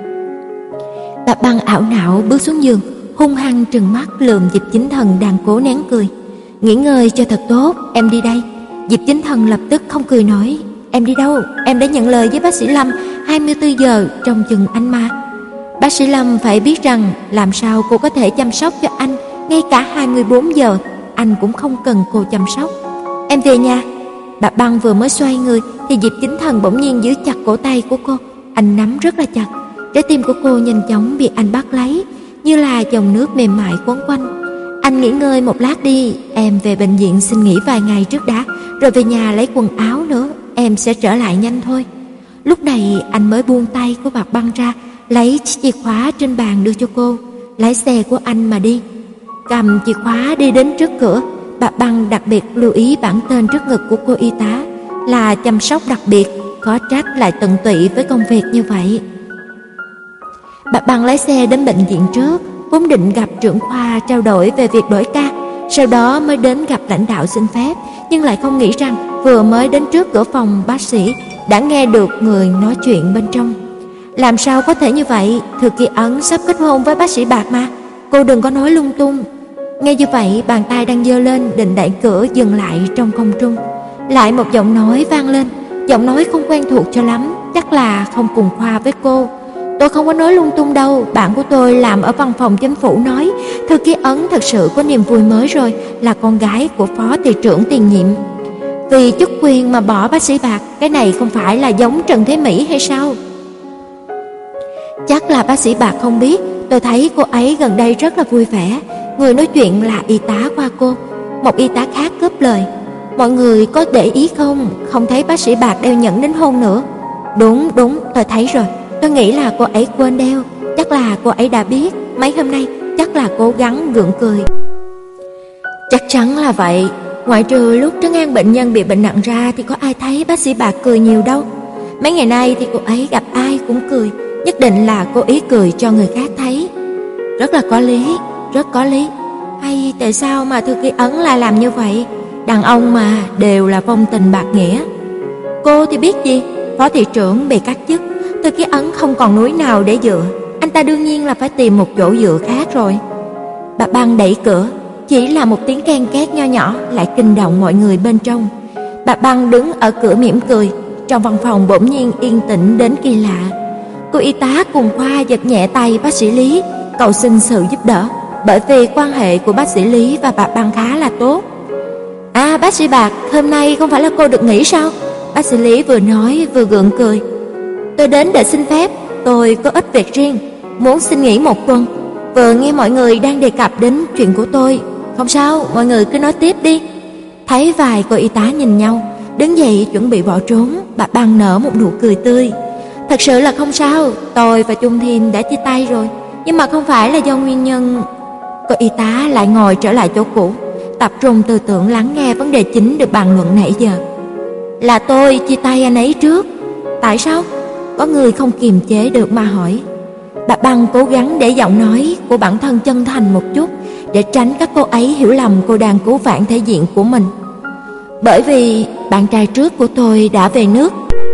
Bà Băng ảo não bước xuống giường, hung hăng trừng mắt lườm Diệp Chính Thần đang cố nén cười. Nghỉ ngơi cho thật tốt, em đi đây. Diệp Chính Thần lập tức không cười nổi. Em đi đâu? Em đã nhận lời với bác sĩ Lâm hai mươi tư giờ trông chừng anh mà. Bác sĩ Lâm phải biết rằng làm sao cô có thể chăm sóc cho anh, ngay cả hai mươi bốn giờ anh cũng không cần cô chăm sóc. Em về nhà. Bà Băng vừa mới xoay người thì Diệp Chính Thần bỗng nhiên giữ chặt cổ tay của cô. Anh nắm rất là chặt. Trái tim của cô nhanh chóng bị anh bắt lấy, như là dòng nước mềm mại quấn quanh. Anh nghỉ ngơi một lát đi, em về bệnh viện xin nghỉ vài ngày trước đã, rồi về nhà lấy quần áo nữa, em sẽ trở lại nhanh thôi. Lúc này anh mới buông tay của bà Băng ra, lấy chìa khóa trên bàn đưa cho cô. Lái xe của anh mà đi. Cầm chìa khóa đi đến trước cửa. Bà Băng đặc biệt lưu ý bảng tên trước ngực của cô y tá là chăm sóc đặc biệt, khó trách lại tận tụy với công việc như vậy. Bà Băng lái xe đến bệnh viện trước, vốn định gặp trưởng khoa trao đổi về việc đổi ca, sau đó mới đến gặp lãnh đạo xin phép, nhưng lại không nghĩ rằng vừa mới đến trước cửa phòng bác sĩ đã nghe được người nói chuyện bên trong. Làm sao có thể như vậy? Thư ký Ấn sắp kết hôn với bác sĩ Bạc mà, cô đừng có nói lung tung. Nghe như vậy, bàn tay đang giơ lên định đẩy cửa dừng lại trong không trung. Lại một giọng nói vang lên, giọng nói không quen thuộc cho lắm, chắc là không cùng khoa với cô. Tôi không có nói lung tung đâu. Bạn của tôi làm ở văn phòng chính phủ nói thư ký Ấn thật sự có niềm vui mới rồi, là con gái của phó thị trưởng tiền nhiệm. Vì chức quyền mà bỏ bác sĩ Bạc, cái này không phải là giống Trần Thế Mỹ hay sao? Chắc là bác sĩ Bạc không biết, tôi thấy cô ấy gần đây rất là vui vẻ. Người nói chuyện là y tá qua cô. Một y tá khác cướp lời. Mọi người có để ý không? Không thấy bác sĩ Bạc đeo nhẫn đính hôn nữa. Đúng, đúng, tôi thấy rồi. Tôi nghĩ là cô ấy quên đeo. Chắc là cô ấy đã biết. Mấy hôm nay chắc là cố gắng gượng cười. Chắc chắn là vậy. Ngoại trừ lúc trấn an bệnh nhân bị bệnh nặng ra thì có ai thấy bác sĩ Bạc cười nhiều đâu. Mấy ngày nay thì cô ấy gặp ai cũng cười. Nhất định là cố ý cười cho người khác thấy. Rất là có lý, rất có lý. Hay tại sao mà thư ký Ấn lại làm như vậy? Đàn ông mà đều là vong tình bạc nghĩa. Cô thì biết gì, phó thị trưởng bị cắt chức, thư ký Ấn không còn núi nào để dựa. Anh ta đương nhiên là phải tìm một chỗ dựa khác rồi. Bà Băng đẩy cửa, chỉ là một tiếng ken két nho nhỏ lại kinh động mọi người bên trong. Bà Băng đứng ở cửa mỉm cười. Trong văn phòng bỗng nhiên yên tĩnh đến kỳ lạ. Cô y tá cùng khoa giật nhẹ tay bác sĩ Lý, cầu xin sự giúp đỡ, bởi vì quan hệ của bác sĩ Lý và bà Băng khá là tốt. À, bác sĩ Bạc, hôm nay không phải là cô được nghỉ sao? Bác sĩ Lý vừa nói vừa gượng cười. Tôi đến để xin phép, tôi có ít việc riêng, muốn xin nghỉ một tuần. Vừa nghe mọi người đang đề cập đến chuyện của tôi. Không sao, mọi người cứ nói tiếp đi. Thấy vài cô y tá nhìn nhau, đứng dậy chuẩn bị bỏ trốn, bà Băng nở một nụ cười tươi. Thật sự là không sao, tôi và Chung Thiên đã chia tay rồi, nhưng mà không phải là do nguyên nhân. Cô y tá lại ngồi trở lại chỗ cũ, tập trung tư tưởng lắng nghe vấn đề chính được bàn luận nãy giờ. Là tôi chia tay anh ấy trước. Tại sao? Có người không kiềm chế được mà hỏi. Bà Băng cố gắng để giọng nói của bản thân chân thành một chút, để tránh các cô ấy hiểu lầm cô đang cứu vãn thể diện của mình. Bởi vì bạn trai trước của tôi đã về nước.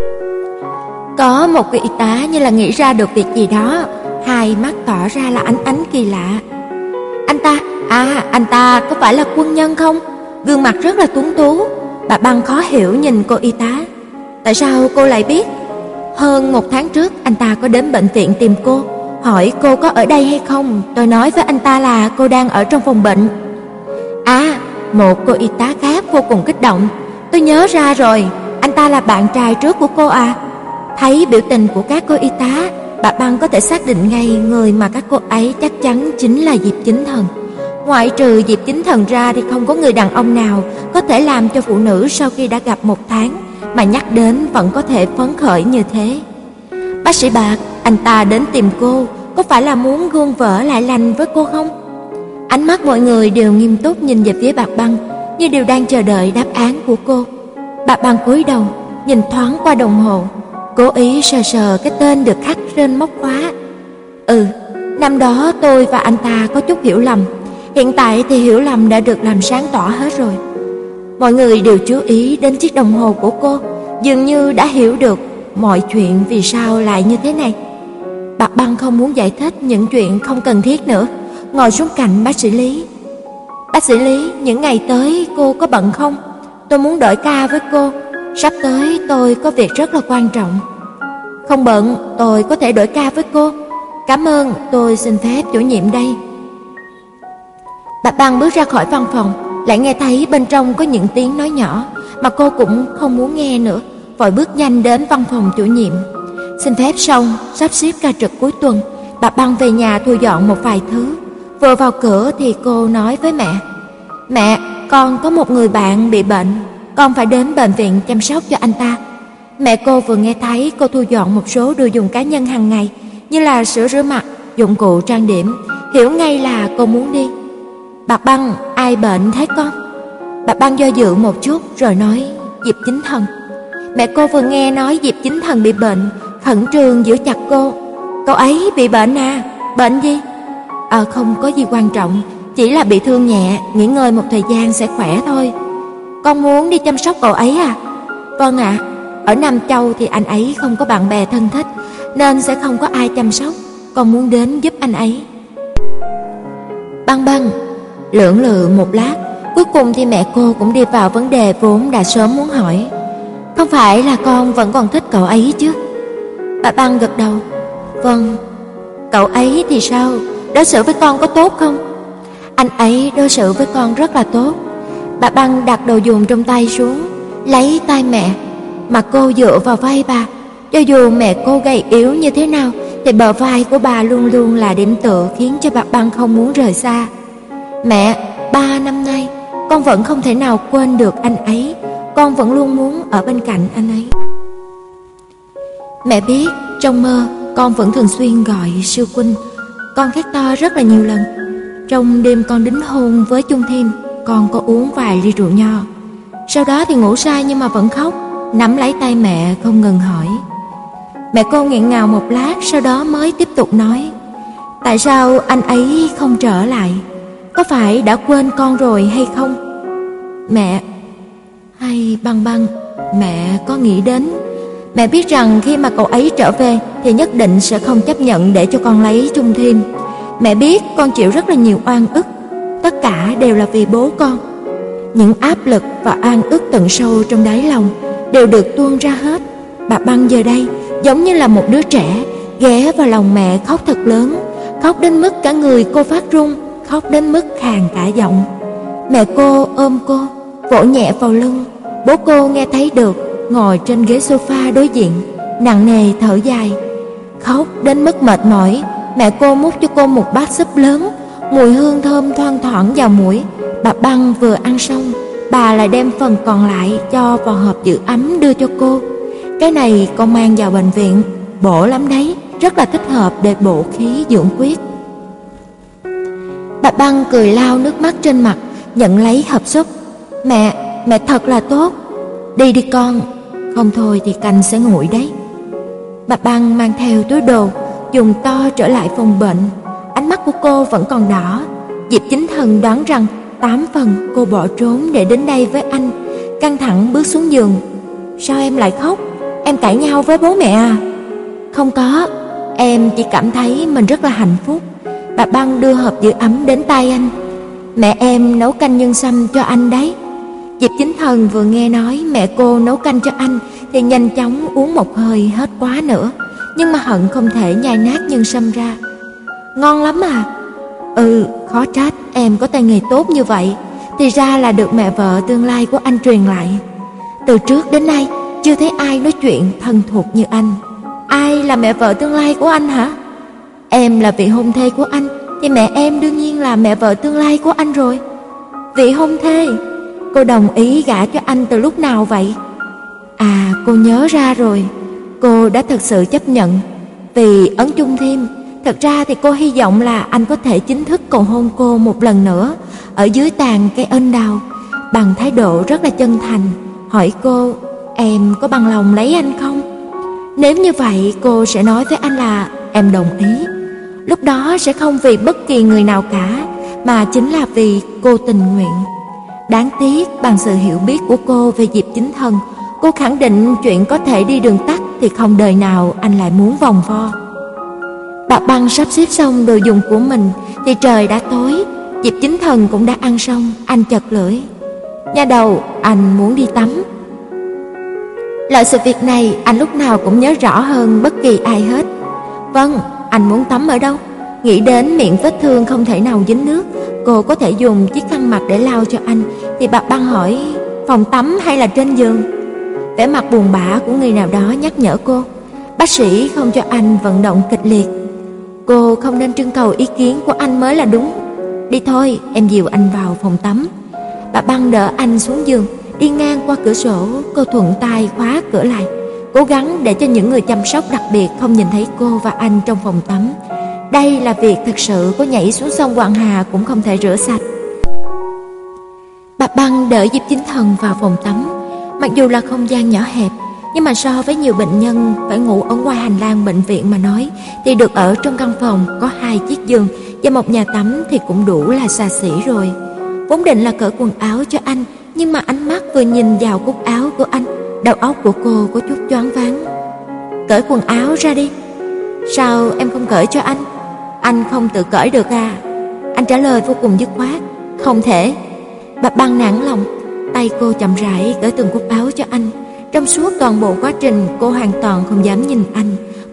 Có một vị y tá như là nghĩ ra được việc gì đó, hai mắt tỏ ra là ánh ánh kỳ lạ. Anh ta, à anh ta có phải là quân nhân không? Gương mặt rất là tuấn tú. Bà Băng khó hiểu nhìn cô y tá. Tại sao cô lại biết? Hơn một tháng trước anh ta có đến bệnh viện tìm cô, hỏi cô có ở đây hay không. Tôi nói với anh ta là cô đang ở trong phòng bệnh. À, một cô y tá khác vô cùng kích động. Tôi nhớ ra rồi, anh ta là bạn trai trước của cô à? Thấy biểu tình của các cô y tá, bà Băng có thể xác định ngay người mà các cô ấy chắc chắn chính là Diệp Chính Thần. Ngoại trừ Diệp Chính Thần ra thì không có người đàn ông nào có thể làm cho phụ nữ sau khi đã gặp một tháng mà nhắc đến vẫn có thể phấn khởi như thế. Bác sĩ Bạc, anh ta đến tìm cô, có phải là muốn gương vỡ lại lành với cô không? Ánh mắt mọi người đều nghiêm túc nhìn về phía bà Băng, như đều đang chờ đợi đáp án của cô. Bà Băng cúi đầu, nhìn thoáng qua đồng hồ, cố ý sờ sờ cái tên được khắc trên móc khóa. Ừ, năm đó tôi và anh ta có chút hiểu lầm. Hiện tại thì hiểu lầm đã được làm sáng tỏ hết rồi. Mọi người đều chú ý đến chiếc đồng hồ của cô, dường như đã hiểu được mọi chuyện vì sao lại như thế này. Bà Băng không muốn giải thích những chuyện không cần thiết nữa, ngồi xuống cạnh bác sĩ Lý. Bác sĩ Lý, những ngày tới cô có bận không? Tôi muốn đổi ca với cô. Sắp tới tôi có việc rất là quan trọng. Không bận, tôi có thể đổi ca với cô. Cảm ơn, tôi xin phép chủ nhiệm đây. Bà Băng bước ra khỏi văn phòng, lại nghe thấy bên trong có những tiếng nói nhỏ mà cô cũng không muốn nghe nữa, vội bước nhanh đến văn phòng chủ nhiệm. Xin phép xong, sắp xếp ca trực cuối tuần, bà Băng về nhà thu dọn một vài thứ. Vừa vào cửa thì cô nói với mẹ: Mẹ, con có một người bạn bị bệnh, con phải đến bệnh viện chăm sóc cho anh ta. Mẹ cô vừa nghe thấy cô thu dọn một số đồ dùng cá nhân hàng ngày, như là sữa rửa mặt, dụng cụ trang điểm, hiểu ngay là cô muốn đi. Bà Băng, ai bệnh thế con? Bà Băng do dự một chút rồi nói: Diệp Chính Thần. Mẹ cô vừa nghe nói Diệp Chính Thần bị bệnh, khẩn trương giữ chặt cô. Cậu ấy bị bệnh à? Bệnh gì? À không có gì quan trọng, chỉ là bị thương nhẹ, nghỉ ngơi một thời gian sẽ khỏe thôi. Con muốn đi chăm sóc cậu ấy à? Vâng ạ. À, ở Nam Châu thì anh ấy không có bạn bè thân thích, nên sẽ không có ai chăm sóc. Con muốn đến giúp anh ấy. Băng Băng lưỡng lự một lát, cuối cùng thì mẹ cô cũng đi vào vấn đề vốn đã sớm muốn hỏi. Không phải là con vẫn còn thích cậu ấy chứ? Bà Băng gật đầu. Vâng. Cậu ấy thì sao? Đối xử với con có tốt không? Anh ấy đối xử với con rất là tốt. Bà Băng đặt đồ dùng trong tay xuống, lấy tay mẹ, mà cô dựa vào vai bà. Cho dù mẹ cô gầy yếu như thế nào, thì bờ vai của bà luôn luôn là điểm tựa khiến cho bà Băng không muốn rời xa. Mẹ, ba năm nay, con vẫn không thể nào quên được anh ấy. Con vẫn luôn muốn ở bên cạnh anh ấy. Mẹ biết, trong mơ, con vẫn thường xuyên gọi sư huynh. Con khát to rất là nhiều lần. Trong đêm con đính hôn với Chung Thiêm, con có uống vài ly rượu nho. Sau đó thì ngủ say nhưng mà vẫn khóc, nắm lấy tay mẹ không ngừng hỏi. Mẹ cô nghẹn ngào một lát, sau đó mới tiếp tục nói: tại sao anh ấy không trở lại? Có phải đã quên con rồi hay không? Mẹ, hay Băng Băng, mẹ có nghĩ đến, mẹ biết rằng khi mà cậu ấy trở về thì nhất định sẽ không chấp nhận để cho con lấy Chung Thiêm. Mẹ biết con chịu rất là nhiều oan ức, tất cả đều là vì bố con. Những áp lực và oan ức tận sâu trong đáy lòng đều được tuôn ra hết. Bà Băng giờ đây giống như là một đứa trẻ ghé vào lòng mẹ khóc thật lớn, khóc đến mức cả người cô phát run, khóc đến mức khàn cả giọng. Mẹ cô ôm cô, vỗ nhẹ vào lưng. Bố cô nghe thấy được, ngồi trên ghế sofa đối diện, nặng nề thở dài, khóc đến mức mệt mỏi. Mẹ cô múc cho cô một bát súp lớn, mùi hương thơm thoang thoảng vào mũi. Bà Băng vừa ăn xong, bà lại đem phần còn lại cho vào hộp giữ ấm đưa cho cô. Cái này con mang vào bệnh viện, bổ lắm đấy, rất là thích hợp để bổ khí dưỡng huyết. Bà Băng cười lau nước mắt trên mặt, nhận lấy hộp súp. Mẹ, mẹ thật là tốt. Đi đi con, không thôi thì canh sẽ nguội đấy. Bà Băng mang theo túi đồ, dùng to trở lại phòng bệnh. Ánh mắt của cô vẫn còn đỏ. Diệp Chính Thần đoán rằng tám phần cô bỏ trốn để đến đây với anh. Căng thẳng bước xuống giường. Sao em lại khóc? Em cãi nhau với bố mẹ à? Không có, em chỉ cảm thấy mình rất là hạnh phúc. Bà Băng đưa hộp giữ ấm đến tay anh. Mẹ em nấu canh nhân sâm cho anh đấy. Diệp Chính Thần vừa nghe nói mẹ cô nấu canh cho anh thì nhanh chóng uống một hơi hết quá nữa, nhưng mà hận không thể nhai nát nhân sâm ra. Ngon lắm à? Ừ, khó trách em có tay nghề tốt như vậy. Thì ra là được mẹ vợ tương lai của anh truyền lại. Từ trước đến nay chưa thấy ai nói chuyện thân thuộc như anh. Ai là mẹ vợ tương lai của anh hả? Em là vị hôn thê của anh, thì mẹ em đương nhiên là mẹ vợ tương lai của anh rồi. Vị hôn thê? Cô đồng ý gả cho anh từ lúc nào vậy? À, cô nhớ ra rồi. Cô đã thật sự chấp nhận vì ấn Chung Thiêm. Thật ra thì cô hy vọng là anh có thể chính thức cầu hôn cô một lần nữa ở dưới tàn cây ân đào, bằng thái độ rất là chân thành, hỏi cô em có bằng lòng lấy anh không. Nếu như vậy cô sẽ nói với anh là em đồng ý. Lúc đó sẽ không vì bất kỳ người nào cả, mà chính là vì cô tình nguyện. Đáng tiếc bằng sự hiểu biết của cô về Diệp Chính Thần, cô khẳng định chuyện có thể đi đường tắt thì không đời nào anh lại muốn vòng vo. Bà Băng sắp xếp xong đồ dùng của mình thì trời đã tối. Diệp Chính Thần cũng đã ăn xong. Anh chật lưỡi. Nha đầu, anh muốn đi tắm. Loại sự việc này anh lúc nào cũng nhớ rõ hơn bất kỳ ai hết. Vâng, anh muốn tắm ở đâu? Nghĩ đến miệng vết thương không thể nào dính nước, cô có thể dùng chiếc khăn mặt để lau cho anh, thì bà Băng hỏi phòng tắm hay là trên giường. Vẻ mặt buồn bã của người nào đó nhắc nhở cô, bác sĩ không cho anh vận động kịch liệt. Cô không nên trưng cầu ý kiến của anh mới là đúng. Đi thôi, em dìu anh vào phòng tắm. Bà Băng đỡ anh xuống giường, đi ngang qua cửa sổ, cô thuận tay khóa cửa lại, cố gắng để cho những người chăm sóc đặc biệt không nhìn thấy cô và anh trong phòng tắm. Đây là việc thực sự có nhảy xuống sông Hoàng Hà cũng không thể rửa sạch. Bà Băng đỡ Diệp Chính Thần vào phòng tắm. Mặc dù là không gian nhỏ hẹp, nhưng mà so với nhiều bệnh nhân phải ngủ ở ngoài hành lang bệnh viện mà nói, thì được ở trong căn phòng có hai chiếc giường và một nhà tắm thì cũng đủ là xa xỉ rồi. Vốn định là cởi quần áo cho anh, nhưng mà ánh mắt vừa nhìn vào cúc áo của anh, đầu óc của cô có chút choáng váng. Cởi quần áo ra đi. Sao em không cởi cho anh? Anh không tự cởi được à? Anh trả lời vô cùng dứt khoát. Không thể. Bà Băng nản lòng, tay cô chậm rãi cởi từng cúc áo cho anh. Trong suốt toàn bộ quá trình cô hoàn toàn không dám nhìn anh.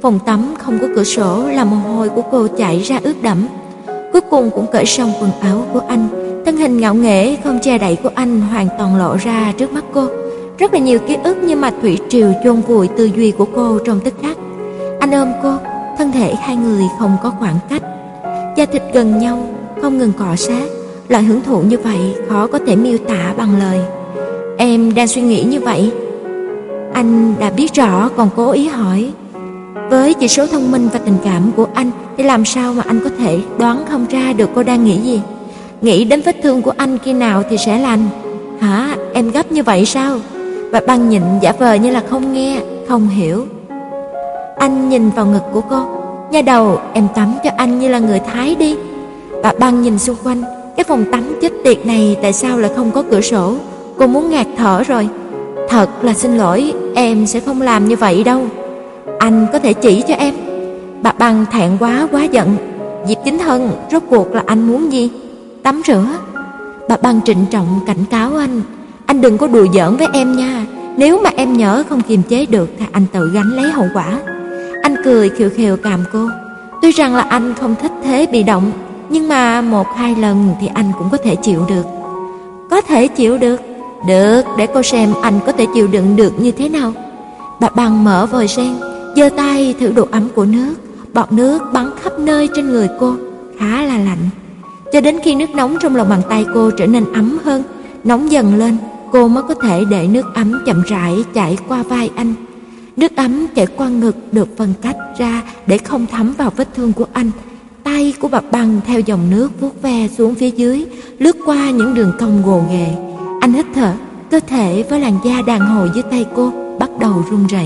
Phòng tắm không có cửa sổ làm mồ hôi của cô chảy ra ướt đẫm. Cuối cùng cũng cởi xong quần áo của anh, thân hình ngạo nghễ không che đậy của anh hoàn toàn lộ ra trước mắt cô. Rất là nhiều ký ức như mạch thủy triều chôn vùi tư duy của cô trong tức khắc. Anh ôm cô, thân thể hai người không có khoảng cách, da thịt gần nhau, không ngừng cọ sát. Loại hưởng thụ như vậy khó có thể miêu tả bằng lời. Em đang suy nghĩ như vậy? Anh đã biết rõ còn cố ý hỏi. Với chỉ số thông minh và tình cảm của anh thì làm sao mà anh có thể đoán không ra được cô đang nghĩ gì? Nghĩ đến vết thương của anh khi nào thì sẽ lành? Hả? Em gấp như vậy sao? Bà băng nhịn giả vờ như là không nghe, không hiểu. Anh nhìn vào ngực của cô. Nha đầu, em tắm cho anh như là người Thái đi. Bà băng nhìn xung quanh. Cái phòng tắm chết tiệt này tại sao lại không có cửa sổ? Cô muốn ngạt thở rồi. Thật là xin lỗi, em sẽ không làm như vậy đâu. Anh có thể chỉ cho em. Bà băng thẹn quá quá giận. Diệp Chính Thân, rốt cuộc là anh muốn gì? Tắm rửa. Bà băng trịnh trọng cảnh cáo anh. Anh đừng có đùa giỡn với em nha. Nếu mà em nhỡ không kiềm chế được thì anh tự gánh lấy hậu quả. Anh cười khều khều càm cô. Tuy rằng là anh không thích thế bị động, nhưng mà một hai lần thì anh cũng có thể chịu được. Có thể chịu được? Được, để cô xem anh có thể chịu đựng được như thế nào. Bà băng mở vòi sen, giơ tay thử độ ấm của nước. Bọt nước bắn khắp nơi trên người cô, khá là lạnh. Cho đến khi nước nóng trong lòng bàn tay cô trở nên ấm hơn, nóng dần lên, cô mới có thể để nước ấm chậm rãi chảy qua vai anh. Nước ấm chảy qua ngực được phân cách ra để không thấm vào vết thương của anh. Tay của bà băng theo dòng nước vuốt ve xuống phía dưới, lướt qua những đường cong gồ ghề. Anh hít thở, cơ thể với làn da đàn hồi dưới tay cô bắt đầu run rẩy.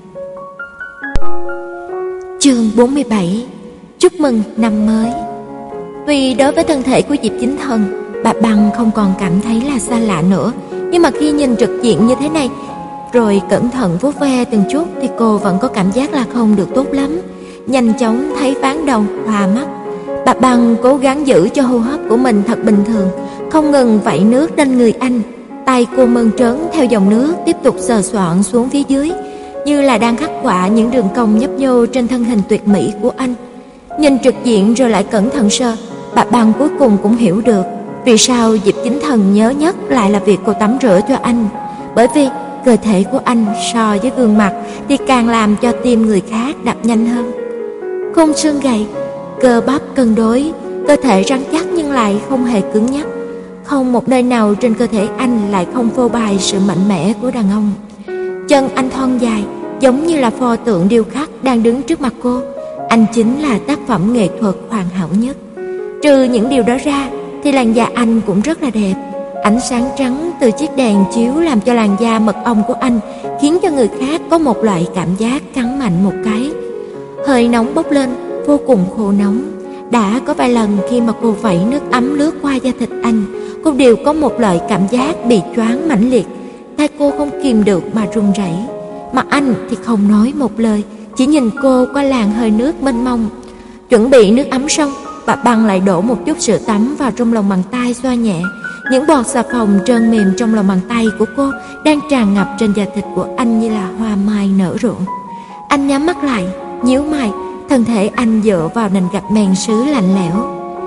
Chương bốn mươi bảy. Chúc mừng năm mới. Tuy đối với thân thể của Diệp Chính Thần, bà băng không còn cảm thấy là xa lạ nữa, nhưng mà khi nhìn trực diện như thế này, rồi cẩn thận vuốt ve từng chút thì cô vẫn có cảm giác là không được tốt lắm. Nhanh chóng thấy ván đầu, hoa mắt. Bà băng cố gắng giữ cho hô hấp của mình thật bình thường, không ngừng vẩy nước lên người anh. Tay cô mơn trớn theo dòng nước tiếp tục sờ soạng xuống phía dưới, như là đang khắc họa những đường cong nhấp nhô trên thân hình tuyệt mỹ của anh. Nhìn trực diện rồi lại cẩn thận sờ, bà băng cuối cùng cũng hiểu được vì sao Diệp Chính Thần nhớ nhất lại là việc cô tắm rửa cho anh. Bởi vì cơ thể của anh so với gương mặt thì càng làm cho tim người khác đập nhanh hơn. Khung xương gầy, cơ bắp cân đối, cơ thể rắn chắc nhưng lại không hề cứng nhắc. Không một nơi nào trên cơ thể anh lại không phô bày sự mạnh mẽ của đàn ông. Chân anh thon dài, giống như là pho tượng điêu khắc đang đứng trước mặt cô. Anh chính là tác phẩm nghệ thuật hoàn hảo nhất. Trừ những điều đó ra thì làn da anh cũng rất là đẹp. Ánh sáng trắng từ chiếc đèn chiếu làm cho làn da mật ong của anh khiến cho người khác có một loại cảm giác cắn mạnh một cái. Hơi nóng bốc lên, vô cùng khô nóng. Đã có vài lần khi mà cô vẩy nước ấm lướt qua da thịt anh, cô đều có một loại cảm giác bị choáng mãnh liệt. Tay cô không kìm được mà run rẩy. Mà anh thì không nói một lời, chỉ nhìn cô qua làn hơi nước mênh mông. Chuẩn bị nước ấm xong, bà băng lại đổ một chút sữa tắm vào trong lòng bàn tay xoa nhẹ. Những bọt xà phòng trơn mềm trong lòng bàn tay của cô đang tràn ngập trên da thịt của anh như là hoa mai nở rộ. Anh nhắm mắt lại, nhíu mày, thân thể anh dựa vào nền gạch mèn sứ lạnh lẽo.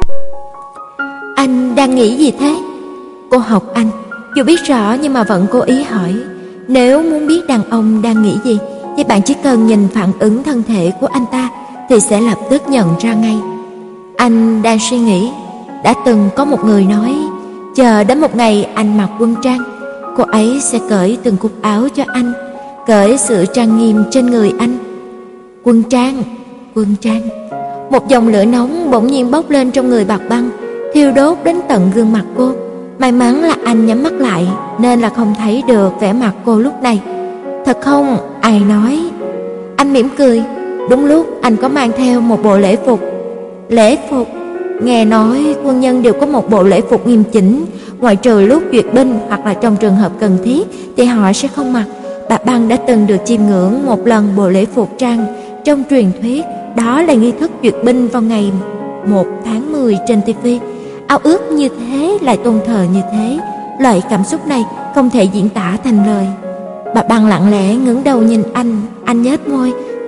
Anh đang nghĩ gì thế? Cô học anh, dù biết rõ nhưng mà vẫn cố ý hỏi. Nếu muốn biết đàn ông đang nghĩ gì thì bạn chỉ cần nhìn phản ứng thân thể của anh ta thì sẽ lập tức nhận ra ngay. Anh đang suy nghĩ. Đã từng có một người nói, chờ đến một ngày anh mặc quân trang, cô ấy sẽ cởi từng cúc áo cho anh, cởi sự trang nghiêm trên người anh. Quân trang, quân trang. Một dòng lửa nóng bỗng nhiên bốc lên trong người Bạc Băng, thiêu đốt đến tận gương mặt cô. May mắn là anh nhắm mắt lại nên là không thấy được vẻ mặt cô lúc này. Thật không? Ai nói? Anh mỉm cười. Đúng lúc anh có mang theo một bộ lễ phục. Lễ phục? Nghe nói quân nhân đều có một bộ lễ phục nghiêm chỉnh, ngoại trừ lúc duyệt binh hoặc là trong trường hợp cần thiết thì họ sẽ không mặc. Bà Băng đã từng được chiêm ngưỡng một lần bộ lễ phục trang trong truyền thuyết, đó là nghi thức duyệt binh vào ngày một tháng mười trên ti vi. Ao ước như thế lại tôn thờ như thế, loại cảm xúc này không thể diễn tả thành lời. Bà Băng lặng lẽ ngẩng đầu nhìn anh, anh nhếch môi,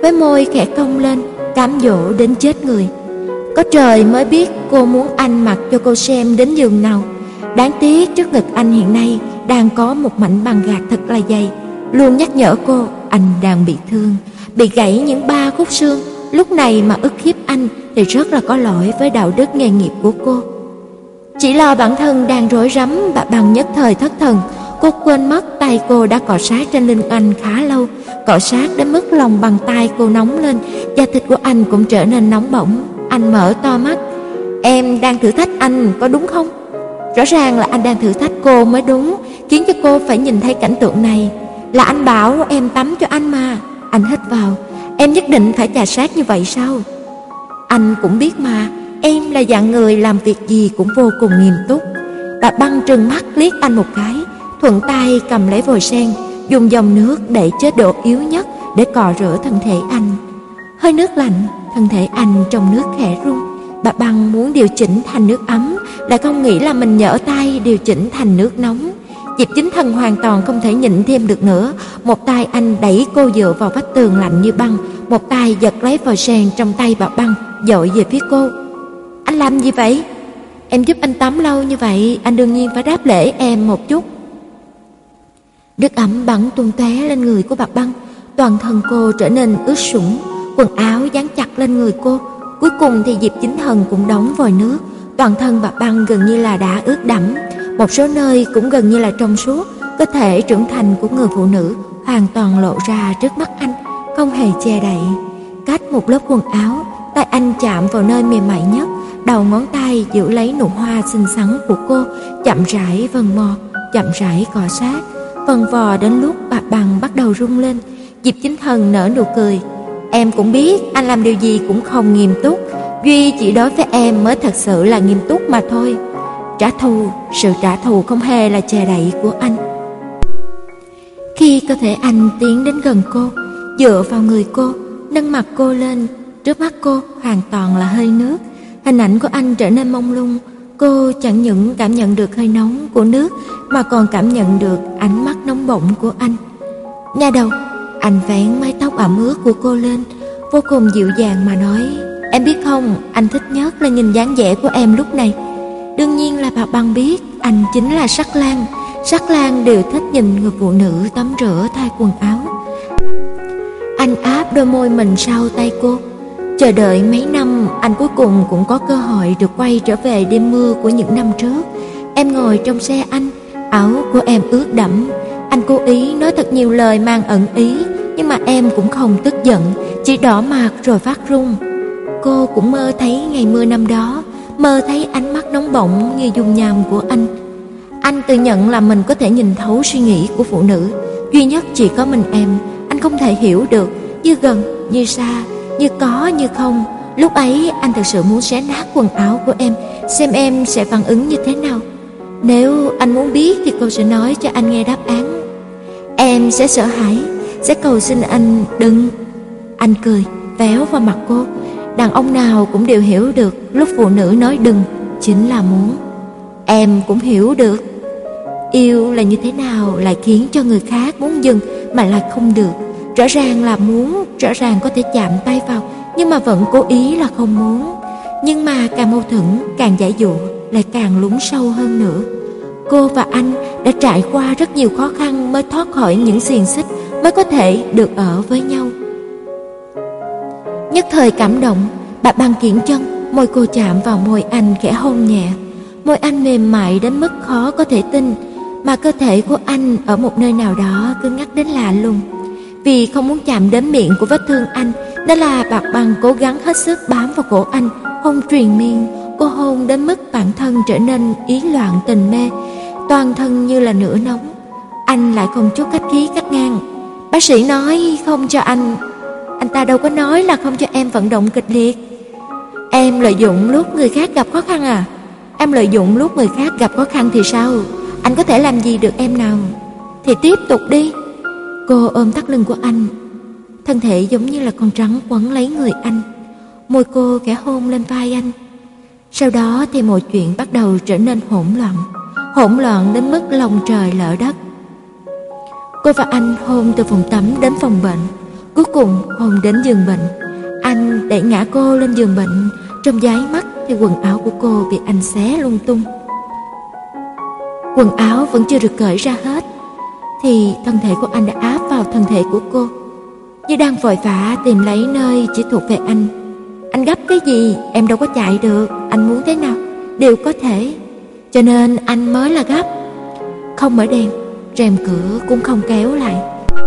với môi khẽ cong lên, cám dỗ đến chết người. Có trời mới biết cô muốn anh mặc cho cô xem đến giường nào. Đáng tiếc trước ngực anh hiện nay đang có một mảnh băng gạc thật là dày, luôn nhắc nhở cô anh đang bị thương, bị gãy những ba khúc xương. Lúc này mà ức hiếp anh thì rất là có lỗi với đạo đức nghề nghiệp của cô. Chỉ lo bản thân đang rối rắm, bà Bằng nhất thời thất thần. Cô quên mất tay cô đã cọ sát trên lưng anh khá lâu, cọ sát đến mức lòng bàn tay cô nóng lên, da thịt của anh cũng trở nên nóng bỏng. Anh mở to mắt. Em đang thử thách anh có đúng không? Rõ ràng là anh đang thử thách cô mới đúng, khiến cho cô phải nhìn thấy cảnh tượng này. Là anh bảo em tắm cho anh mà. Anh hít vào. Em nhất định phải chà sát như vậy sao? Anh cũng biết mà, em là dạng người làm việc gì cũng vô cùng nghiêm túc. Bà Băng trừng mắt liếc anh một cái, thuận tay cầm lấy vòi sen, dùng dòng nước để chế độ yếu nhất để cọ rửa thân thể anh. Hơi nước lạnh, thân thể anh trong nước khẽ run. Bà Băng muốn điều chỉnh thành nước ấm, lại không nghĩ là mình nhỡ tay điều chỉnh thành nước nóng. Diệp Chính Thần hoàn toàn không thể nhịn thêm được nữa. Một tay anh đẩy cô dựa vào vách tường lạnh như băng, một tay giật lấy vòi sen trong tay bà Băng, dội về phía cô. Anh làm gì vậy? Em giúp anh tắm lâu như vậy, anh đương nhiên phải đáp lễ em một chút. Nước ẩm bắn tung tóe lên người của bà Băng, toàn thân cô trở nên ướt sũng, quần áo dán chặt lên người cô. Cuối cùng thì Diệp Chính Thần cũng đóng vòi nước, toàn thân bà Băng gần như là đã ướt đẫm, một số nơi cũng gần như là trong suốt. Cơ thể trưởng thành của người phụ nữ hoàn toàn lộ ra trước mắt anh, không hề che đậy. Cách một lớp quần áo, tay anh chạm vào nơi mềm mại nhất, đầu ngón tay giữ lấy nụ hoa xinh xắn của cô, chậm rãi vần mò, chậm rãi cọ sát, vần vò đến lúc bà Băng bắt đầu rung lên. Diệp Chính Thần nở nụ cười. Em cũng biết anh làm điều gì cũng không nghiêm túc, duy chỉ đối với em mới thật sự là nghiêm túc mà thôi. Trả thù, sự trả thù không hề là che đậy của anh. Khi cơ thể anh tiến đến gần cô, dựa vào người cô, nâng mặt cô lên, trước mắt cô hoàn toàn là hơi nước. Hình ảnh của anh trở nên mông lung. Cô chẳng những cảm nhận được hơi nóng của nước, mà còn cảm nhận được ánh mắt nóng bỏng của anh. Nha đầu, anh vén mái tóc ẩm ướt của cô lên, vô cùng dịu dàng mà nói. Em biết không, anh thích nhất là nhìn dáng vẻ của em lúc này. Đương nhiên là bà Băng biết anh chính là Sắc Lang. Sắc Lang đều thích nhìn người phụ nữ tắm rửa thay quần áo. Anh áp đôi môi mình sau tay cô. Chờ đợi mấy năm, anh cuối cùng cũng có cơ hội được quay trở về đêm mưa của những năm trước. Em ngồi trong xe anh, áo của em ướt đẫm. Anh cố ý nói thật nhiều lời mang ẩn ý, nhưng mà em cũng không tức giận, chỉ đỏ mặt rồi phát run. Cô cũng mơ thấy ngày mưa năm đó, mơ thấy ánh mắt nóng bỏng như dung nham của anh. Anh tự nhận là mình có thể nhìn thấu suy nghĩ của phụ nữ, duy nhất chỉ có mình em. Anh không thể hiểu được, như gần, như xa, như có, như không. Lúc ấy anh thực sự muốn xé nát quần áo của em, xem em sẽ phản ứng như thế nào. Nếu anh muốn biết thì cô sẽ nói cho anh nghe đáp án. Em sẽ sợ hãi, sẽ cầu xin anh đừng. Anh cười, véo vào mặt cô. Đàn ông nào cũng đều hiểu được lúc phụ nữ nói đừng chính là muốn. Em cũng hiểu được. Yêu là như thế nào lại khiến cho người khác muốn dừng mà lại không được. Rõ ràng là muốn, rõ ràng có thể chạm tay vào, nhưng mà vẫn cố ý là không muốn. Nhưng mà càng mâu thuẫn, càng giải dụ, lại càng lún sâu hơn nữa. Cô và anh đã trải qua rất nhiều khó khăn mới thoát khỏi những xiềng xích, mới có thể được ở với nhau. Nhất thời cảm động, bà Băng kiễng chân, môi cô chạm vào môi anh khẽ hôn nhẹ. Môi anh mềm mại đến mức khó có thể tin, mà cơ thể của anh ở một nơi nào đó cứ ngắt đến lạ lùng. Vì không muốn chạm đến miệng của vết thương anh, nên là bà Băng cố gắng hết sức bám vào cổ anh, hôn truyền miên. Cô hôn đến mức bản thân trở nên ý loạn tình mê, toàn thân như là lửa nóng. Anh lại không chút khách khí cắt ngang. Bác sĩ nói không cho anh. Anh ta đâu có nói là không cho em vận động kịch liệt. Em lợi dụng lúc người khác gặp khó khăn à? Em lợi dụng lúc người khác gặp khó khăn thì sao? Anh có thể làm gì được em nào? Thì tiếp tục đi. Cô ôm thắt lưng của anh, thân thể giống như là con rắn quấn lấy người anh. Môi cô khẽ hôn lên vai anh. Sau đó thì mọi chuyện bắt đầu trở nên hỗn loạn, hỗn loạn đến mức lòng trời lở đất. Cô và anh hôn từ phòng tắm đến phòng bệnh. cuối cùng hôn đến giường bệnh. Anh đẩy ngã cô lên giường bệnh, trong nháy mắt thì quần áo của cô bị anh xé lung tung. Quần áo vẫn chưa được cởi ra hết thì thân thể của anh đã áp vào thân thể của cô, như đang vội vã tìm lấy nơi chỉ thuộc về anh. Anh gấp cái gì? Em đâu có chạy được. Anh muốn thế nào đều có thể, cho nên anh mới là gấp. Không mở đèn, rèm cửa cũng không kéo lại.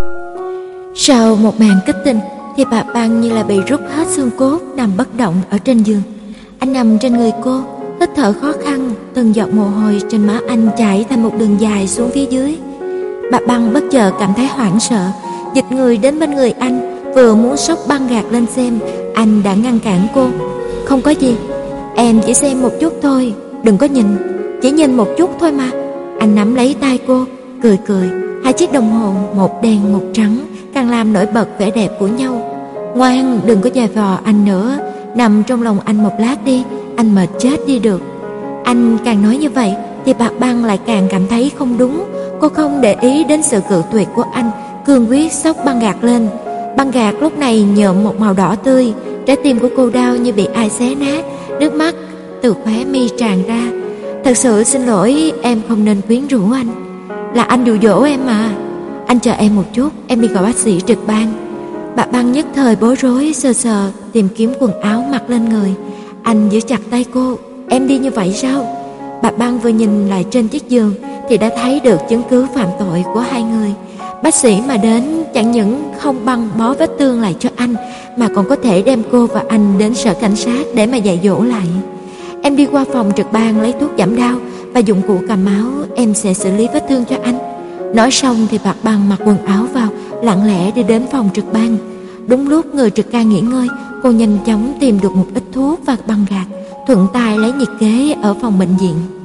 Sau một màn kích tình thì bà Băng như là bị rút hết xương cốt, nằm bất động ở trên giường. Anh nằm trên người cô, hít thở khó khăn, từng giọt mồ hôi trên má anh chảy thành một đường dài xuống phía dưới. Bà Băng bất chợt cảm thấy hoảng sợ, dịch người đến bên người anh, vừa muốn xốc băng gạc lên xem, anh đã ngăn cản cô. Không có gì, em chỉ xem một chút thôi, đừng có nhìn, chỉ nhìn một chút thôi mà. Anh nắm lấy tay cô, cười cười. Hai chiếc đồng hồ, một đen một trắng, càng làm nổi bật vẻ đẹp của nhau. Ngoan, đừng có giày vò anh nữa, nằm trong lòng anh một lát đi, anh mệt chết đi được. Anh càng nói như vậy thì bà Băng lại càng cảm thấy không đúng. Cô không để ý đến sự cự tuyệt của anh, cương quyết xốc băng gạc lên. Băng gạc lúc này nhuộm một màu đỏ tươi, trái tim của cô đau như bị ai xé nát, nước mắt từ khóe mi tràn ra. Thật sự xin lỗi, em không nên quyến rũ anh, là anh dụ dỗ em mà. Anh chờ em một chút, em đi gọi bác sĩ trực ban. Bà Băng nhất thời bối rối, sờ sờ tìm kiếm quần áo mặc lên người. Anh giữ chặt tay cô. Em đi như vậy sao? Bà Băng vừa nhìn lại trên chiếc giường thì đã thấy được chứng cứ phạm tội của hai người. Bác sĩ mà đến chẳng những không băng bó vết thương lại cho anh, mà còn có thể đem cô và anh đến sở cảnh sát để mà dạy dỗ lại. Em đi qua phòng trực ban lấy thuốc giảm đau và dụng cụ cầm máu, em sẽ xử lý vết thương cho anh. Nói xong thì bà Băng mặc quần áo vào, lặng lẽ đi đến phòng trực ban. Đúng lúc người trực ca nghỉ ngơi, cô nhanh chóng tìm được một ít thuốc và băng gạc, thuận tay lấy nhiệt kế ở phòng bệnh viện.